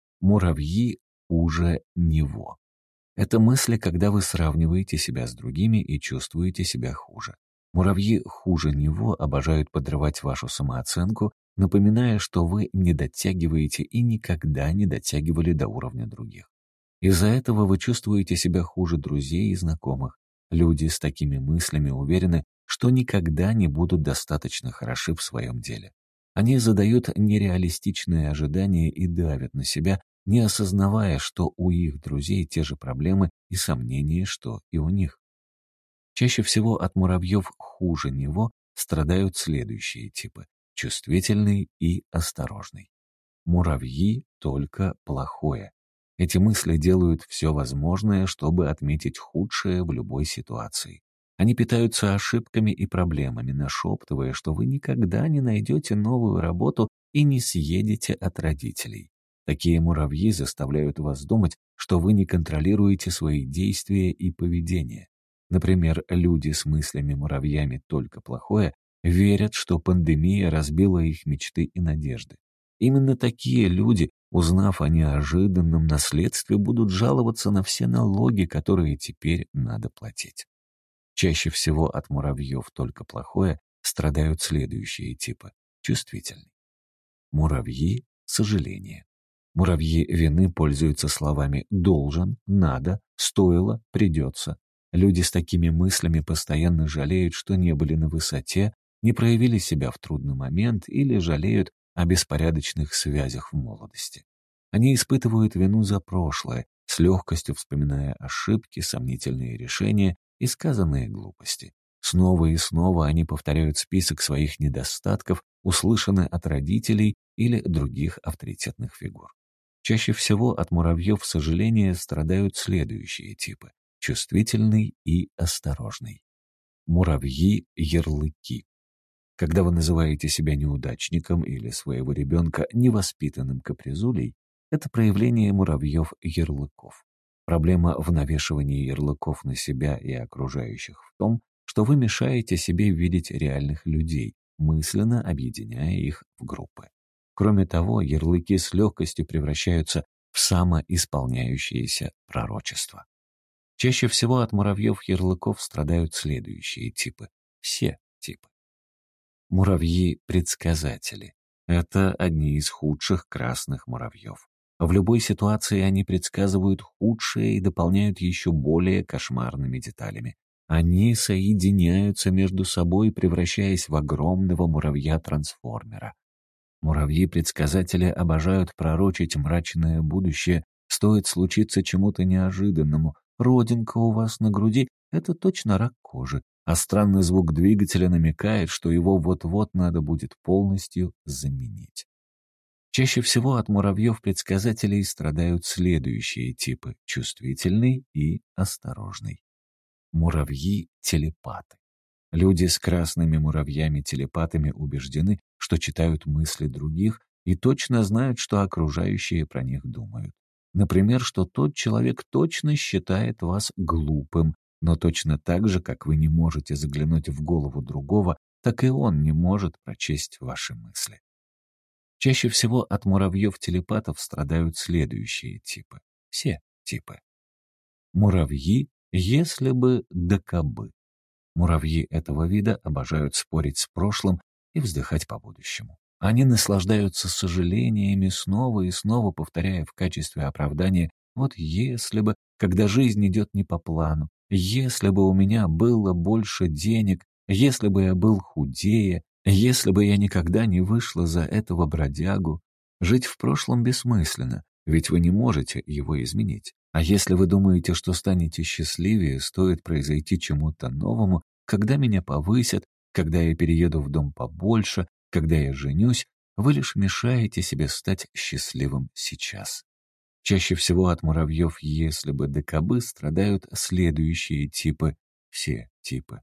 Муравьи хуже него. Это мысли, когда вы сравниваете себя с другими и чувствуете себя хуже. Муравьи хуже него обожают подрывать вашу самооценку, напоминая, что вы не дотягиваете и никогда не дотягивали до уровня других. Из-за этого вы чувствуете себя хуже друзей и знакомых. Люди с такими мыслями уверены, что никогда не будут достаточно хороши в своем деле. Они задают нереалистичные ожидания и давят на себя, не осознавая, что у их друзей те же проблемы и сомнения, что и у них. Чаще всего от муравьев хуже него страдают следующие типы – чувствительный и осторожный. Муравьи только плохое. Эти мысли делают все возможное, чтобы отметить худшее в любой ситуации. Они питаются ошибками и проблемами, нашептывая, что вы никогда не найдете новую работу и не съедете от родителей. Такие муравьи заставляют вас думать, что вы не контролируете свои действия и поведение. Например, люди с мыслями-муравьями «только плохое» верят, что пандемия разбила их мечты и надежды. Именно такие люди, узнав о неожиданном наследстве, будут жаловаться на все налоги, которые теперь надо платить. Чаще всего от муравьев «только плохое» страдают следующие типы. Чувствительный. Муравьи сожаления. Муравьи вины пользуются словами «должен», «надо», «стоило», «придется». Люди с такими мыслями постоянно жалеют, что не были на высоте, не проявили себя в трудный момент или жалеют о беспорядочных связях в молодости. Они испытывают вину за прошлое, с легкостью вспоминая ошибки, сомнительные решения и сказанные глупости. Снова и снова они повторяют список своих недостатков, услышанных от родителей или других авторитетных фигур. Чаще всего от муравьев сожаления страдают следующие типы: чувствительный и осторожный. Муравьи-ярлыки. Когда вы называете себя неудачником или своего ребенка невоспитанным капризулей, это проявление муравьев-ярлыков. Проблема в навешивании ярлыков на себя и окружающих в том, что вы мешаете себе видеть реальных людей, мысленно объединяя их в группы. Кроме того, ярлыки с легкостью превращаются в самоисполняющиеся пророчества. Чаще всего от муравьев-ярлыков страдают следующие типы. Все типы. Муравьи-предсказатели. Это одни из худших красных муравьев. В любой ситуации они предсказывают худшее и дополняют еще более кошмарными деталями. Они соединяются между собой, превращаясь в огромного муравья-трансформера. Муравьи-предсказатели обожают пророчить мрачное будущее. Стоит случиться чему-то неожиданному. Родинка у вас на груди — это точно рак кожи, а странный звук двигателя намекает, что его вот-вот надо будет полностью заменить. Чаще всего от муравьев-предсказателей страдают следующие типы: чувствительный и осторожный. Муравьи-телепаты. Люди с красными муравьями-телепатами убеждены, что читают мысли других и точно знают, что окружающие про них думают. Например, что тот человек точно считает вас глупым, но точно так же, как вы не можете заглянуть в голову другого, так и он не может прочесть ваши мысли. Чаще всего от муравьев-телепатов страдают следующие типы. Все типы. Муравьи, если бы да кабы. Муравьи этого вида обожают спорить с прошлым и вздыхать по будущему. Они наслаждаются сожалениями, снова и снова повторяя в качестве оправдания: «Вот если бы, когда жизнь идет не по плану, если бы у меня было больше денег, если бы я был худее, если бы я никогда не вышла за этого бродягу». Жить в прошлом бессмысленно, ведь вы не можете его изменить. А если вы думаете, что станете счастливее, стоит произойти чему-то новому, когда меня повысят, когда я перееду в дом побольше, когда я женюсь, вы лишь мешаете себе стать счастливым сейчас. Чаще всего от муравьев, если бы да кабы, страдают следующие типы, все типы.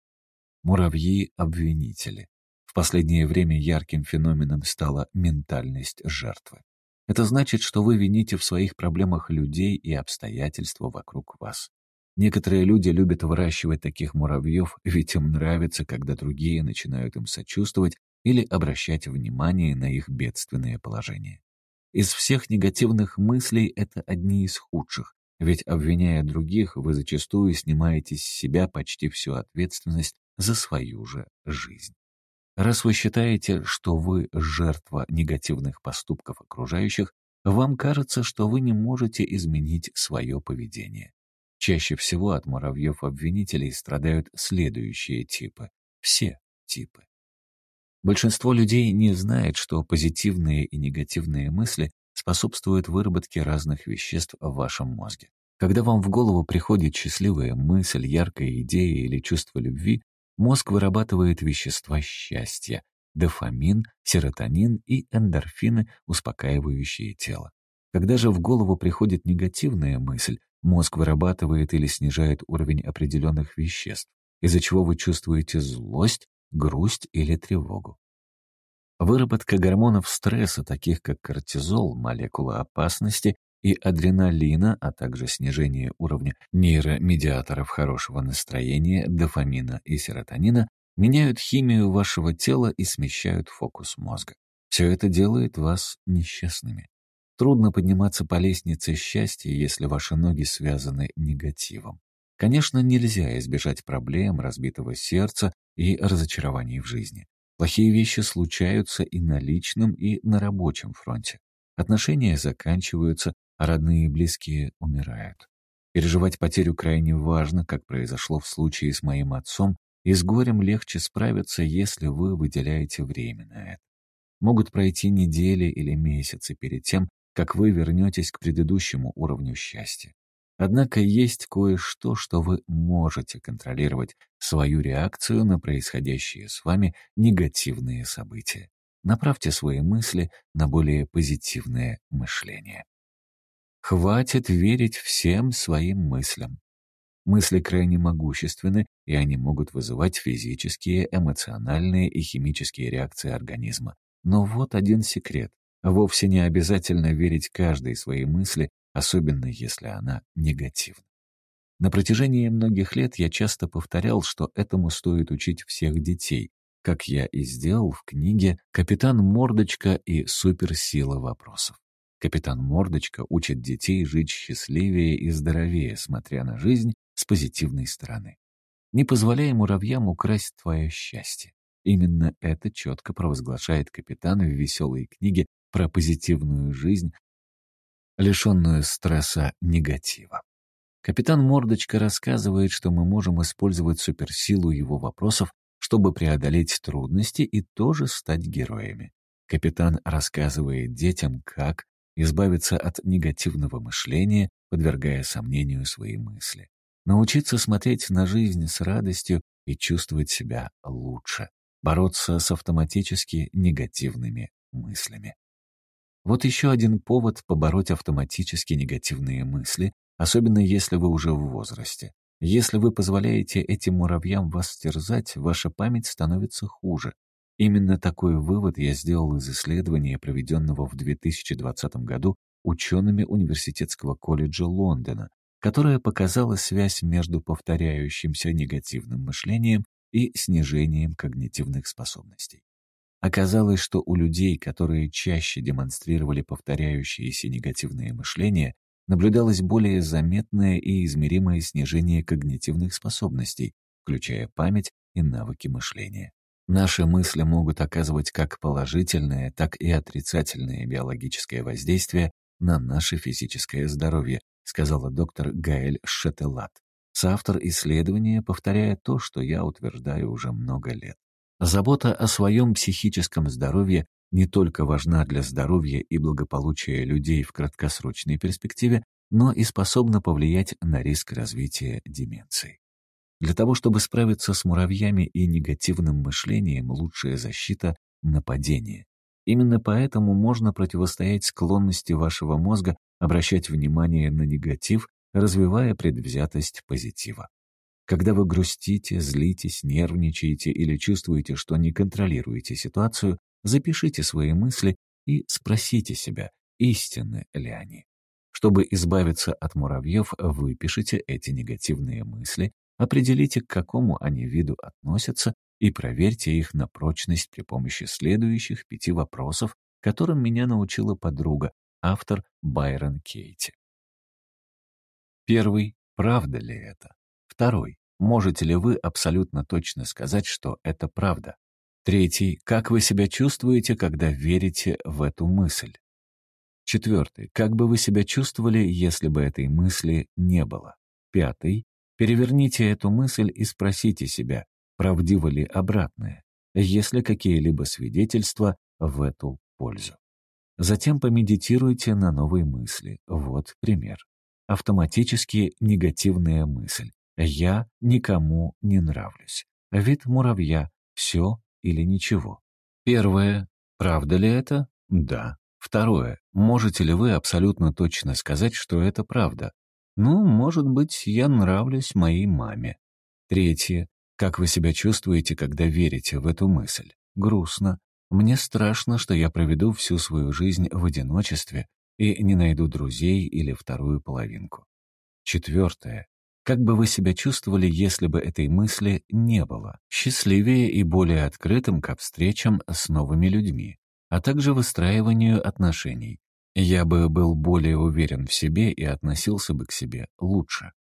Муравьи-обвинители. В последнее время ярким феноменом стала ментальность жертвы. Это значит, что вы вините в своих проблемах людей и обстоятельства вокруг вас. Некоторые люди любят выращивать таких муравьев, ведь им нравится, когда другие начинают им сочувствовать или обращать внимание на их бедственное положение. Из всех негативных мыслей это одни из худших, ведь, обвиняя других, вы зачастую снимаете с себя почти всю ответственность за свою же жизнь. Раз вы считаете, что вы жертва негативных поступков окружающих, вам кажется, что вы не можете изменить свое поведение. Чаще всего от муравьев-обвинителей страдают следующие типы. Все типы. Большинство людей не знает, что позитивные и негативные мысли способствуют выработке разных веществ в вашем мозге. Когда вам в голову приходит счастливая мысль, яркая идея или чувство любви, мозг вырабатывает вещества счастья — дофамин, серотонин и эндорфины, успокаивающие тело. Когда же в голову приходит негативная мысль, мозг вырабатывает или снижает уровень определенных веществ, из-за чего вы чувствуете злость, грусть или тревогу. Выработка гормонов стресса, таких как кортизол, молекула опасности, и адреналина, а также снижение уровня нейромедиаторов хорошего настроения, дофамина и серотонина, меняют химию вашего тела и смещают фокус мозга. Все это делает вас несчастными. Трудно подниматься по лестнице счастья, если ваши ноги связаны негативом. Конечно, нельзя избежать проблем, разбитого сердца и разочарований в жизни. Плохие вещи случаются и на личном, и на рабочем фронте. Отношения заканчиваются, а родные и близкие умирают. Переживать потерю крайне важно, как произошло в случае с моим отцом, и с горем легче справиться, если вы выделяете время на это. Могут пройти недели или месяцы перед тем, как вы вернетесь к предыдущему уровню счастья. Однако есть кое-что, что вы можете контролировать, свою реакцию на происходящие с вами негативные события. Направьте свои мысли на более позитивное мышление. Хватит верить всем своим мыслям. Мысли крайне могущественны, и они могут вызывать физические, эмоциональные и химические реакции организма. Но вот один секрет. Вовсе не обязательно верить каждой своей мысли, особенно если она негативна. На протяжении многих лет я часто повторял, что этому стоит учить всех детей, как я и сделал в книге «Капитан Мордочка и суперсила вопросов». Капитан Мордочка учит детей жить счастливее и здоровее, смотря на жизнь с позитивной стороны. Не позволяй муравьям украсть твое счастье. Именно это четко провозглашает капитан в веселой книге про позитивную жизнь, лишенную стресса негатива. Капитан Мордочка рассказывает, что мы можем использовать суперсилу его вопросов, чтобы преодолеть трудности и тоже стать героями. Капитан рассказывает детям, как избавиться от негативного мышления, подвергая сомнению свои мысли. Научиться смотреть на жизнь с радостью и чувствовать себя лучше. Бороться с автоматически негативными мыслями. Вот еще один повод побороть автоматически негативные мысли, особенно если вы уже в возрасте. Если вы позволяете этим муравьям вас терзать, ваша память становится хуже. Именно такой вывод я сделал из исследования, проведенного в две тысячи двадцатом году учеными Университетского колледжа Лондона, которое показало связь между повторяющимся негативным мышлением и снижением когнитивных способностей. Оказалось, что у людей, которые чаще демонстрировали повторяющиеся негативные мышления, наблюдалось более заметное и измеримое снижение когнитивных способностей, включая память и навыки мышления. Наши мысли могут оказывать как положительное, так и отрицательное биологическое воздействие на наше физическое здоровье, сказала доктор Гаэль Шетелат, соавтор исследования, повторяя то, что я утверждаю уже много лет. Забота о своем психическом здоровье не только важна для здоровья и благополучия людей в краткосрочной перспективе, но и способна повлиять на риск развития деменции. Для того, чтобы справиться с муравьями и негативным мышлением, лучшая защита — нападение. Именно поэтому можно противостоять склонности вашего мозга обращать внимание на негатив, развивая предвзятость позитива. Когда вы грустите, злитесь, нервничаете или чувствуете, что не контролируете ситуацию, запишите свои мысли и спросите себя, истинны ли они. Чтобы избавиться от муравьев, выпишите эти негативные мысли, определите, к какому они виду относятся, и проверьте их на прочность при помощи следующих пяти вопросов, которым меня научила подруга, автор Байрон Кейти. Первый. Правда ли это? Второй. Можете ли вы абсолютно точно сказать, что это правда? Третий. Как вы себя чувствуете, когда верите в эту мысль? Четвертый. Как бы вы себя чувствовали, если бы этой мысли не было? Пятый. Переверните эту мысль и спросите себя, правдиво ли обратное, есть ли какие-либо свидетельства в эту пользу. Затем помедитируйте на новые мысли. Вот пример. Автоматически негативная мысль. Я никому не нравлюсь. Вид муравья. Все или ничего. Первое. Правда ли это? Да. Второе. Можете ли вы абсолютно точно сказать, что это правда? Ну, может быть, я нравлюсь моей маме. Третье. Как вы себя чувствуете, когда верите в эту мысль? Грустно. Мне страшно, что я проведу всю свою жизнь в одиночестве и не найду друзей или вторую половинку. Четвертое. Как бы вы себя чувствовали, если бы этой мысли не было? Счастливее и более открытым к встречам с новыми людьми, а также выстраиванию отношений. Я бы был более уверен в себе и относился бы к себе лучше.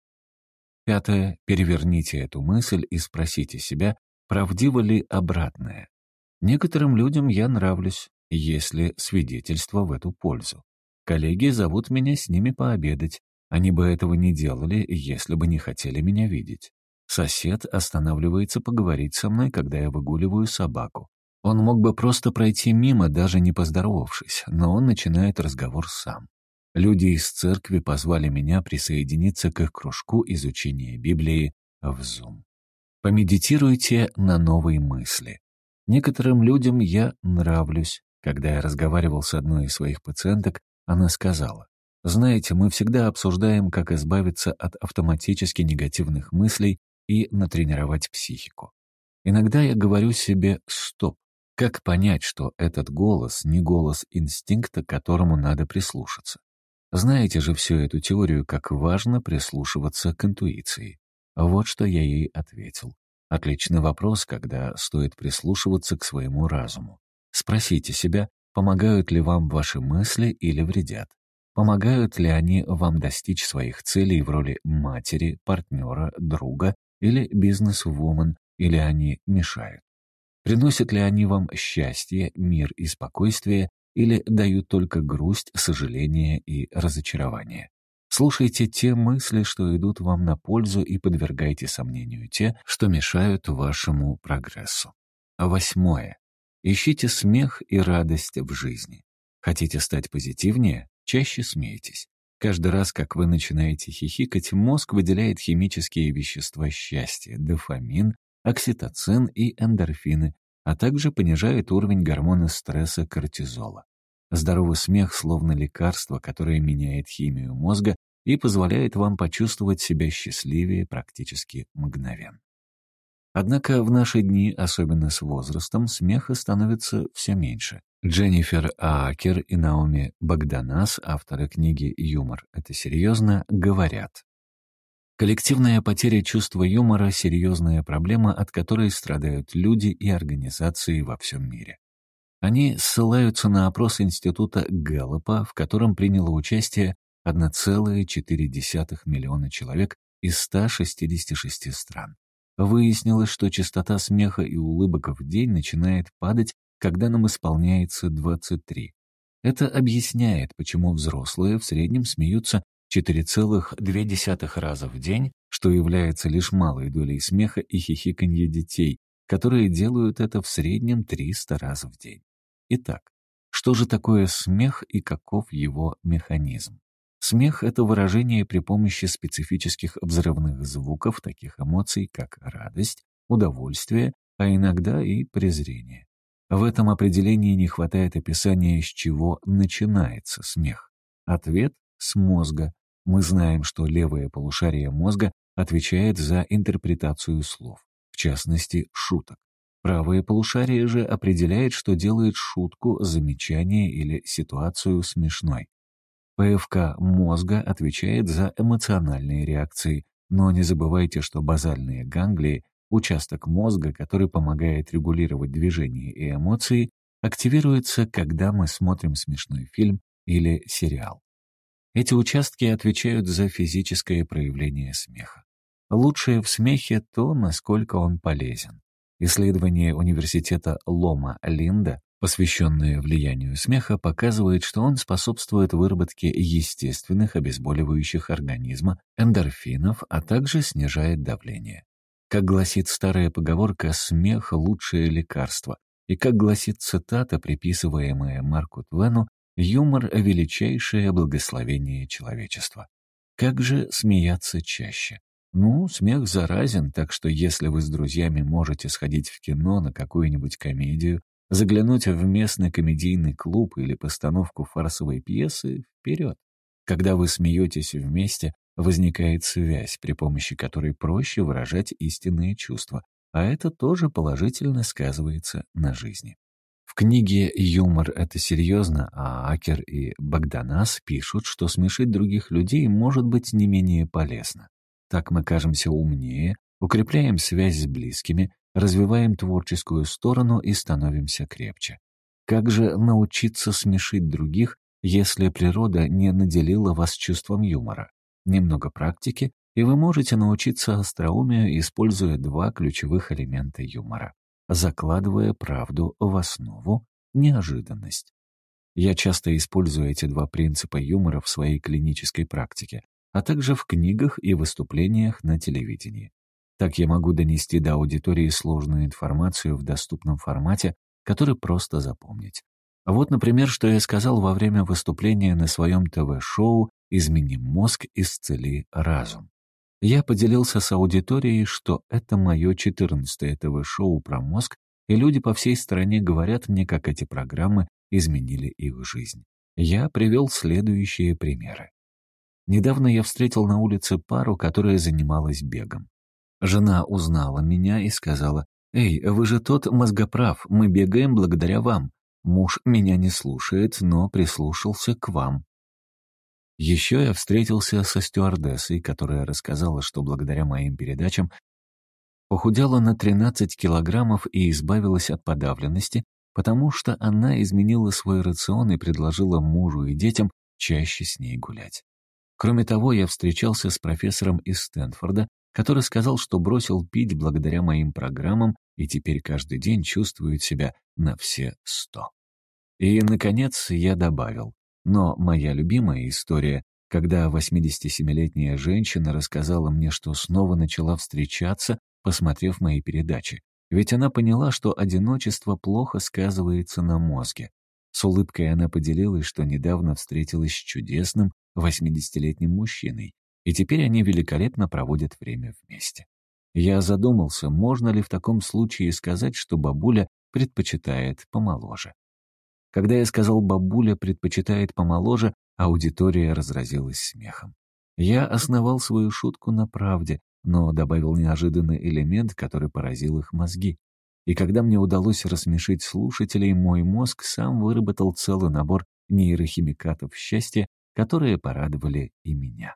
Пятое. Переверните эту мысль и спросите себя, правдиво ли обратное. Некоторым людям я нравлюсь, есть ли свидетельство в эту пользу. Коллеги зовут меня с ними пообедать. Они бы этого не делали, если бы не хотели меня видеть. Сосед останавливается поговорить со мной, когда я выгуливаю собаку. Он мог бы просто пройти мимо, даже не поздоровавшись, но он начинает разговор сам. Люди из церкви позвали меня присоединиться к их кружку изучения Библии в Zoom. Помедитируйте на новые мысли. Некоторым людям я нравлюсь. Когда я разговаривал с одной из своих пациенток, она сказала: «Знаете, мы всегда обсуждаем, как избавиться от автоматически негативных мыслей и натренировать психику. Иногда я говорю себе «стоп». Как понять, что этот голос не голос инстинкта, к которому надо прислушаться? Знаете же всю эту теорию, как важно прислушиваться к интуиции. Вот что я ей ответил. Отличный вопрос, когда стоит прислушиваться к своему разуму. Спросите себя, помогают ли вам ваши мысли или вредят. Помогают ли они вам достичь своих целей в роли матери, партнера, друга или бизнес-вумен, или они мешают? Приносят ли они вам счастье, мир и спокойствие, или дают только грусть, сожаление и разочарование? Слушайте те мысли, что идут вам на пользу, и подвергайте сомнению те, что мешают вашему прогрессу. Восьмое. Ищите смех и радость в жизни. Хотите стать позитивнее? Чаще смейтесь. Каждый раз, как вы начинаете хихикать, мозг выделяет химические вещества счастья, дофамин, окситоцин и эндорфины, а также понижает уровень гормона стресса кортизола. Здоровый смех словно лекарство, которое меняет химию мозга и позволяет вам почувствовать себя счастливее практически мгновенно. Однако в наши дни, особенно с возрастом, смеха становится все меньше. Дженнифер Аакер и Наоми Богданас, авторы книги «Юмор. Это серьезно», говорят: коллективная потеря чувства юмора — серьезная проблема, от которой страдают люди и организации во всем мире. Они ссылаются на опрос Института Гэллопа, в котором приняло участие одна целая четыре десятых миллиона человек из ста шестидесяти шести стран. Выяснилось, что частота смеха и улыбок в день начинает падать, когда нам исполняется двадцать три. Это объясняет, почему взрослые в среднем смеются четыре целых две десятых раза в день, что является лишь малой долей смеха и хихиканья детей, которые делают это в среднем триста раз в день. Итак, что же такое смех и каков его механизм? Смех — это выражение при помощи специфических взрывных звуков таких эмоций, как радость, удовольствие, а иногда и презрение. В этом определении не хватает описания, с чего начинается смех. Ответ — с мозга. Мы знаем, что левое полушарие мозга отвечает за интерпретацию слов, в частности, шуток. Правое полушарие же определяет, что делает шутку, замечание или ситуацию смешной. ПФК мозга отвечает за эмоциональные реакции, но не забывайте, что базальные ганглии, участок мозга, который помогает регулировать движения и эмоции, активируется, когда мы смотрим смешной фильм или сериал. Эти участки отвечают за физическое проявление смеха. Лучшее в смехе то, насколько он полезен. Исследование университета Лома Линда, посвященное влиянию смеха, показывает, что он способствует выработке естественных обезболивающих организма, эндорфинов, а также снижает давление. Как гласит старая поговорка, смех — лучшее лекарство. И как гласит цитата, приписываемая Марку Твену, юмор — величайшее благословение человечества. Как же смеяться чаще? Ну, смех заразен, так что если вы с друзьями можете сходить в кино на какую-нибудь комедию, заглянуть в местный комедийный клуб или постановку фарсовой пьесы — вперед. Когда вы смеетесь вместе, возникает связь, при помощи которой проще выражать истинные чувства, а это тоже положительно сказывается на жизни. В книге «Юмор — это серьезно», а Акер и Богданас пишут, что смешить других людей может быть не менее полезно. Так мы кажемся умнее, укрепляем связь с близкими, развиваем творческую сторону и становимся крепче. Как же научиться смешить других, если природа не наделила вас чувством юмора? Немного практики, и вы можете научиться остроумию, используя два ключевых элемента юмора, закладывая правду в основу — неожиданность. Я часто использую эти два принципа юмора в своей клинической практике, а также в книгах и выступлениях на телевидении. Так я могу донести до аудитории сложную информацию в доступном формате, который просто запомнить. Вот, например, что я сказал во время выступления на своем ТВ-шоу «Измени мозг, исцели разум». Я поделился с аудиторией, что это мое четырнадцатое ТВ-шоу про мозг, и люди по всей стране говорят мне, как эти программы изменили их жизнь. Я привел следующие примеры. Недавно я встретил на улице пару, которая занималась бегом. Жена узнала меня и сказала: «Эй, вы же тот мозгоправ, мы бегаем благодаря вам. Муж меня не слушает, но прислушался к вам». Еще я встретился со стюардессой, которая рассказала, что благодаря моим передачам похудела на тринадцать килограммов и избавилась от подавленности, потому что она изменила свой рацион и предложила мужу и детям чаще с ней гулять. Кроме того, я встречался с профессором из Стэнфорда, который сказал, что бросил пить благодаря моим программам и теперь каждый день чувствует себя на все сто. И, наконец, я добавил: но моя любимая история, когда восьмидесятисемилетняя женщина рассказала мне, что снова начала встречаться, посмотрев мои передачи. Ведь она поняла, что одиночество плохо сказывается на мозге. С улыбкой она поделилась, что недавно встретилась с чудесным восьмидесятилетним мужчиной, и теперь они великолепно проводят время вместе. Я задумался, можно ли в таком случае сказать, что бабуля предпочитает помоложе. Когда я сказал «бабуля предпочитает помоложе», аудитория разразилась смехом. Я основал свою шутку на правде, но добавил неожиданный элемент, который поразил их мозги. И когда мне удалось рассмешить слушателей, мой мозг сам выработал целый набор нейрохимикатов счастья, которые порадовали и меня.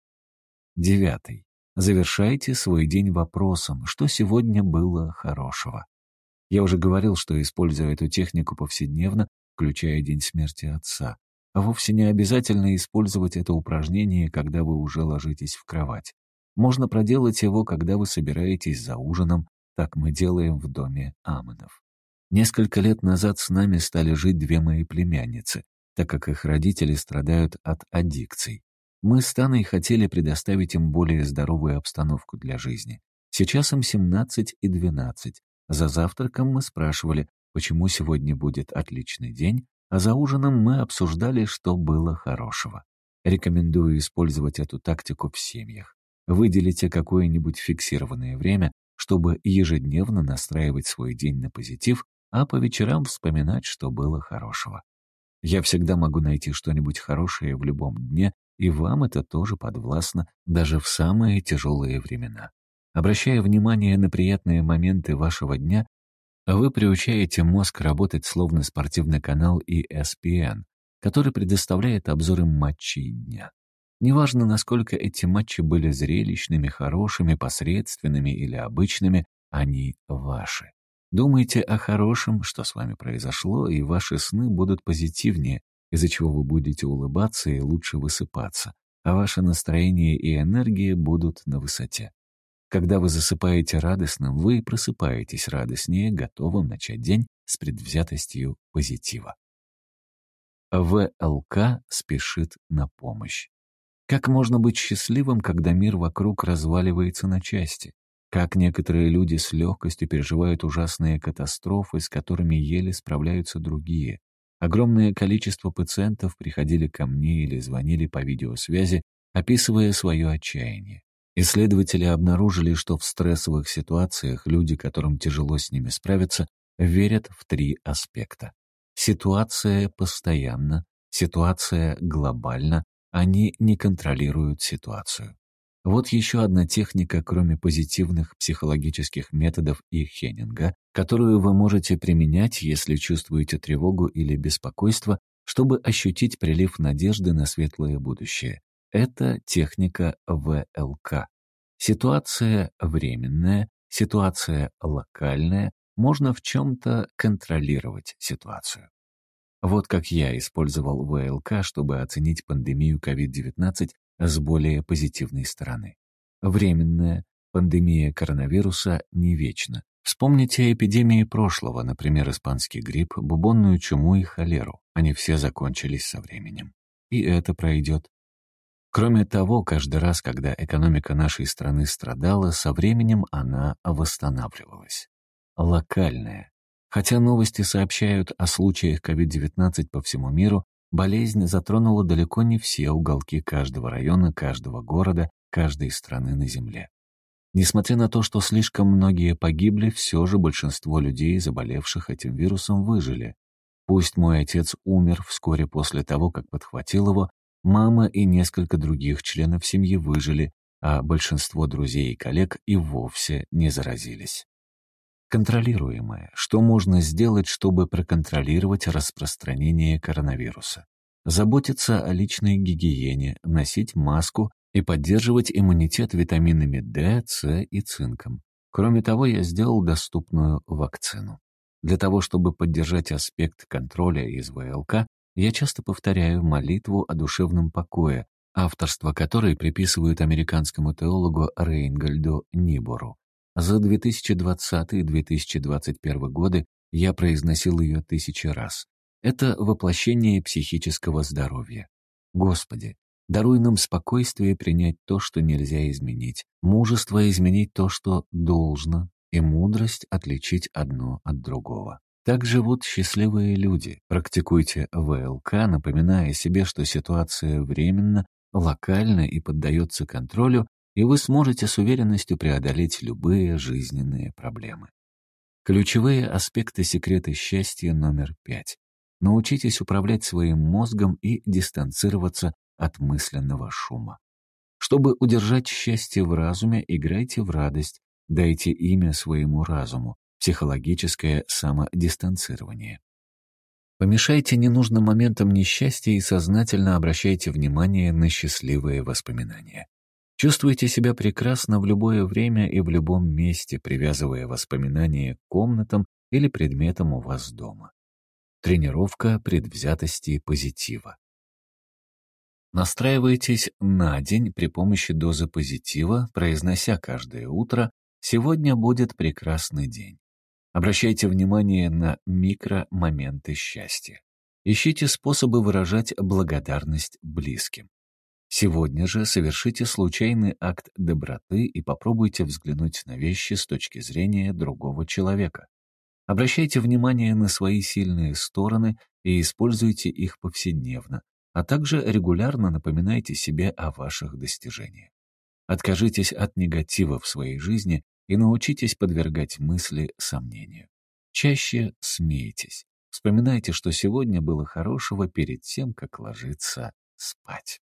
Девятый. Завершайте свой день вопросом, что сегодня было хорошего. Я уже говорил, что использую эту технику повседневно, включая день смерти отца. А вовсе не обязательно использовать это упражнение, когда вы уже ложитесь в кровать. Можно проделать его, когда вы собираетесь за ужином, так мы делаем в доме Амонов. Несколько лет назад с нами стали жить две мои племянницы, так как их родители страдают от аддикций. Мы с Таной хотели предоставить им более здоровую обстановку для жизни. Сейчас им семнадцать и двенадцать. За завтраком мы спрашивали, почему сегодня будет отличный день, а за ужином мы обсуждали, что было хорошего. Рекомендую использовать эту тактику в семьях. Выделите какое-нибудь фиксированное время, чтобы ежедневно настраивать свой день на позитив, а по вечерам вспоминать, что было хорошего. Я всегда могу найти что-нибудь хорошее в любом дне, и вам это тоже подвластно, даже в самые тяжелые времена. Обращая внимание на приятные моменты вашего дня, вы приучаете мозг работать словно спортивный канал и эс пи эн, который предоставляет обзоры матчей дня. Неважно, насколько эти матчи были зрелищными, хорошими, посредственными или обычными, они ваши. Думайте о хорошем, что с вами произошло, и ваши сны будут позитивнее, из-за чего вы будете улыбаться и лучше высыпаться, а ваше настроение и энергия будут на высоте. Когда вы засыпаете радостным, вы просыпаетесь радостнее, готовым начать день с предвзятостью позитива. вэ эл ка спешит на помощь. Как можно быть счастливым, когда мир вокруг разваливается на части? Как некоторые люди с легкостью переживают ужасные катастрофы, с которыми еле справляются другие? Огромное количество пациентов приходили ко мне или звонили по видеосвязи, описывая свое отчаяние. Исследователи обнаружили, что в стрессовых ситуациях люди, которым тяжело с ними справиться, верят в три аспекта. Ситуация постоянна, ситуация глобальна, они не контролируют ситуацию. Вот еще одна техника, кроме позитивных психологических методов и Хеннинга, которую вы можете применять, если чувствуете тревогу или беспокойство, чтобы ощутить прилив надежды на светлое будущее. Это техника вэ эл ка. Ситуация временная, ситуация локальная, можно в чем-то контролировать ситуацию. Вот как я использовал вэ эл ка, чтобы оценить пандемию ковид девятнадцать с более позитивной стороны. Временная пандемия коронавируса не вечна. Вспомните эпидемии прошлого, например, испанский грипп, бубонную чуму и холеру. Они все закончились со временем. И это пройдет. Кроме того, каждый раз, когда экономика нашей страны страдала, со временем она восстанавливалась. Локальная. Хотя новости сообщают о случаях ковид девятнадцать по всему миру, болезнь затронула далеко не все уголки каждого района, каждого города, каждой страны на Земле. Несмотря на то, что слишком многие погибли, все же большинство людей, заболевших этим вирусом, выжили. Пусть мой отец умер вскоре после того, как подхватил его, мама и несколько других членов семьи выжили, а большинство друзей и коллег и вовсе не заразились. Контролируемое. Что можно сделать, чтобы проконтролировать распространение коронавируса? Заботиться о личной гигиене, носить маску и поддерживать иммунитет витаминами дэ, цэ и цинком. Кроме того, я сделал доступную вакцину. Для того, чтобы поддержать аспект контроля из вэ эл ка, я часто повторяю молитву о душевном покое, авторство которой приписывают американскому теологу Рейнгольду Нибору. За две тысячи двадцатый — две тысячи двадцать первый годы я произносил ее тысячи раз. Это воплощение психического здоровья. Господи, даруй нам спокойствие принять то, что нельзя изменить, мужество изменить то, что должно, и мудрость отличить одно от другого. Так живут счастливые люди. Практикуйте вэ эл ка, напоминая себе, что ситуация временна, локальна и поддается контролю, и вы сможете с уверенностью преодолеть любые жизненные проблемы. Ключевые аспекты секрета счастья номер пять. Научитесь управлять своим мозгом и дистанцироваться от мысленного шума. Чтобы удержать счастье в разуме, играйте в радость, дайте имя своему разуму, психологическое самодистанцирование. Помешайте ненужным моментам несчастья и сознательно обращайте внимание на счастливые воспоминания. Чувствуйте себя прекрасно в любое время и в любом месте, привязывая воспоминания к комнатам или предметам у вас дома. Тренировка предвзятости позитива. Настраивайтесь на день при помощи дозы позитива, произнося каждое утро «Сегодня будет прекрасный день». Обращайте внимание на микромоменты счастья. Ищите способы выражать благодарность близким. Сегодня же совершите случайный акт доброты и попробуйте взглянуть на вещи с точки зрения другого человека. Обращайте внимание на свои сильные стороны и используйте их повседневно, а также регулярно напоминайте себе о ваших достижениях. Откажитесь от негатива в своей жизни и научитесь подвергать мысли сомнению. Чаще смейтесь. Вспоминайте, что сегодня было хорошего перед тем, как ложиться спать.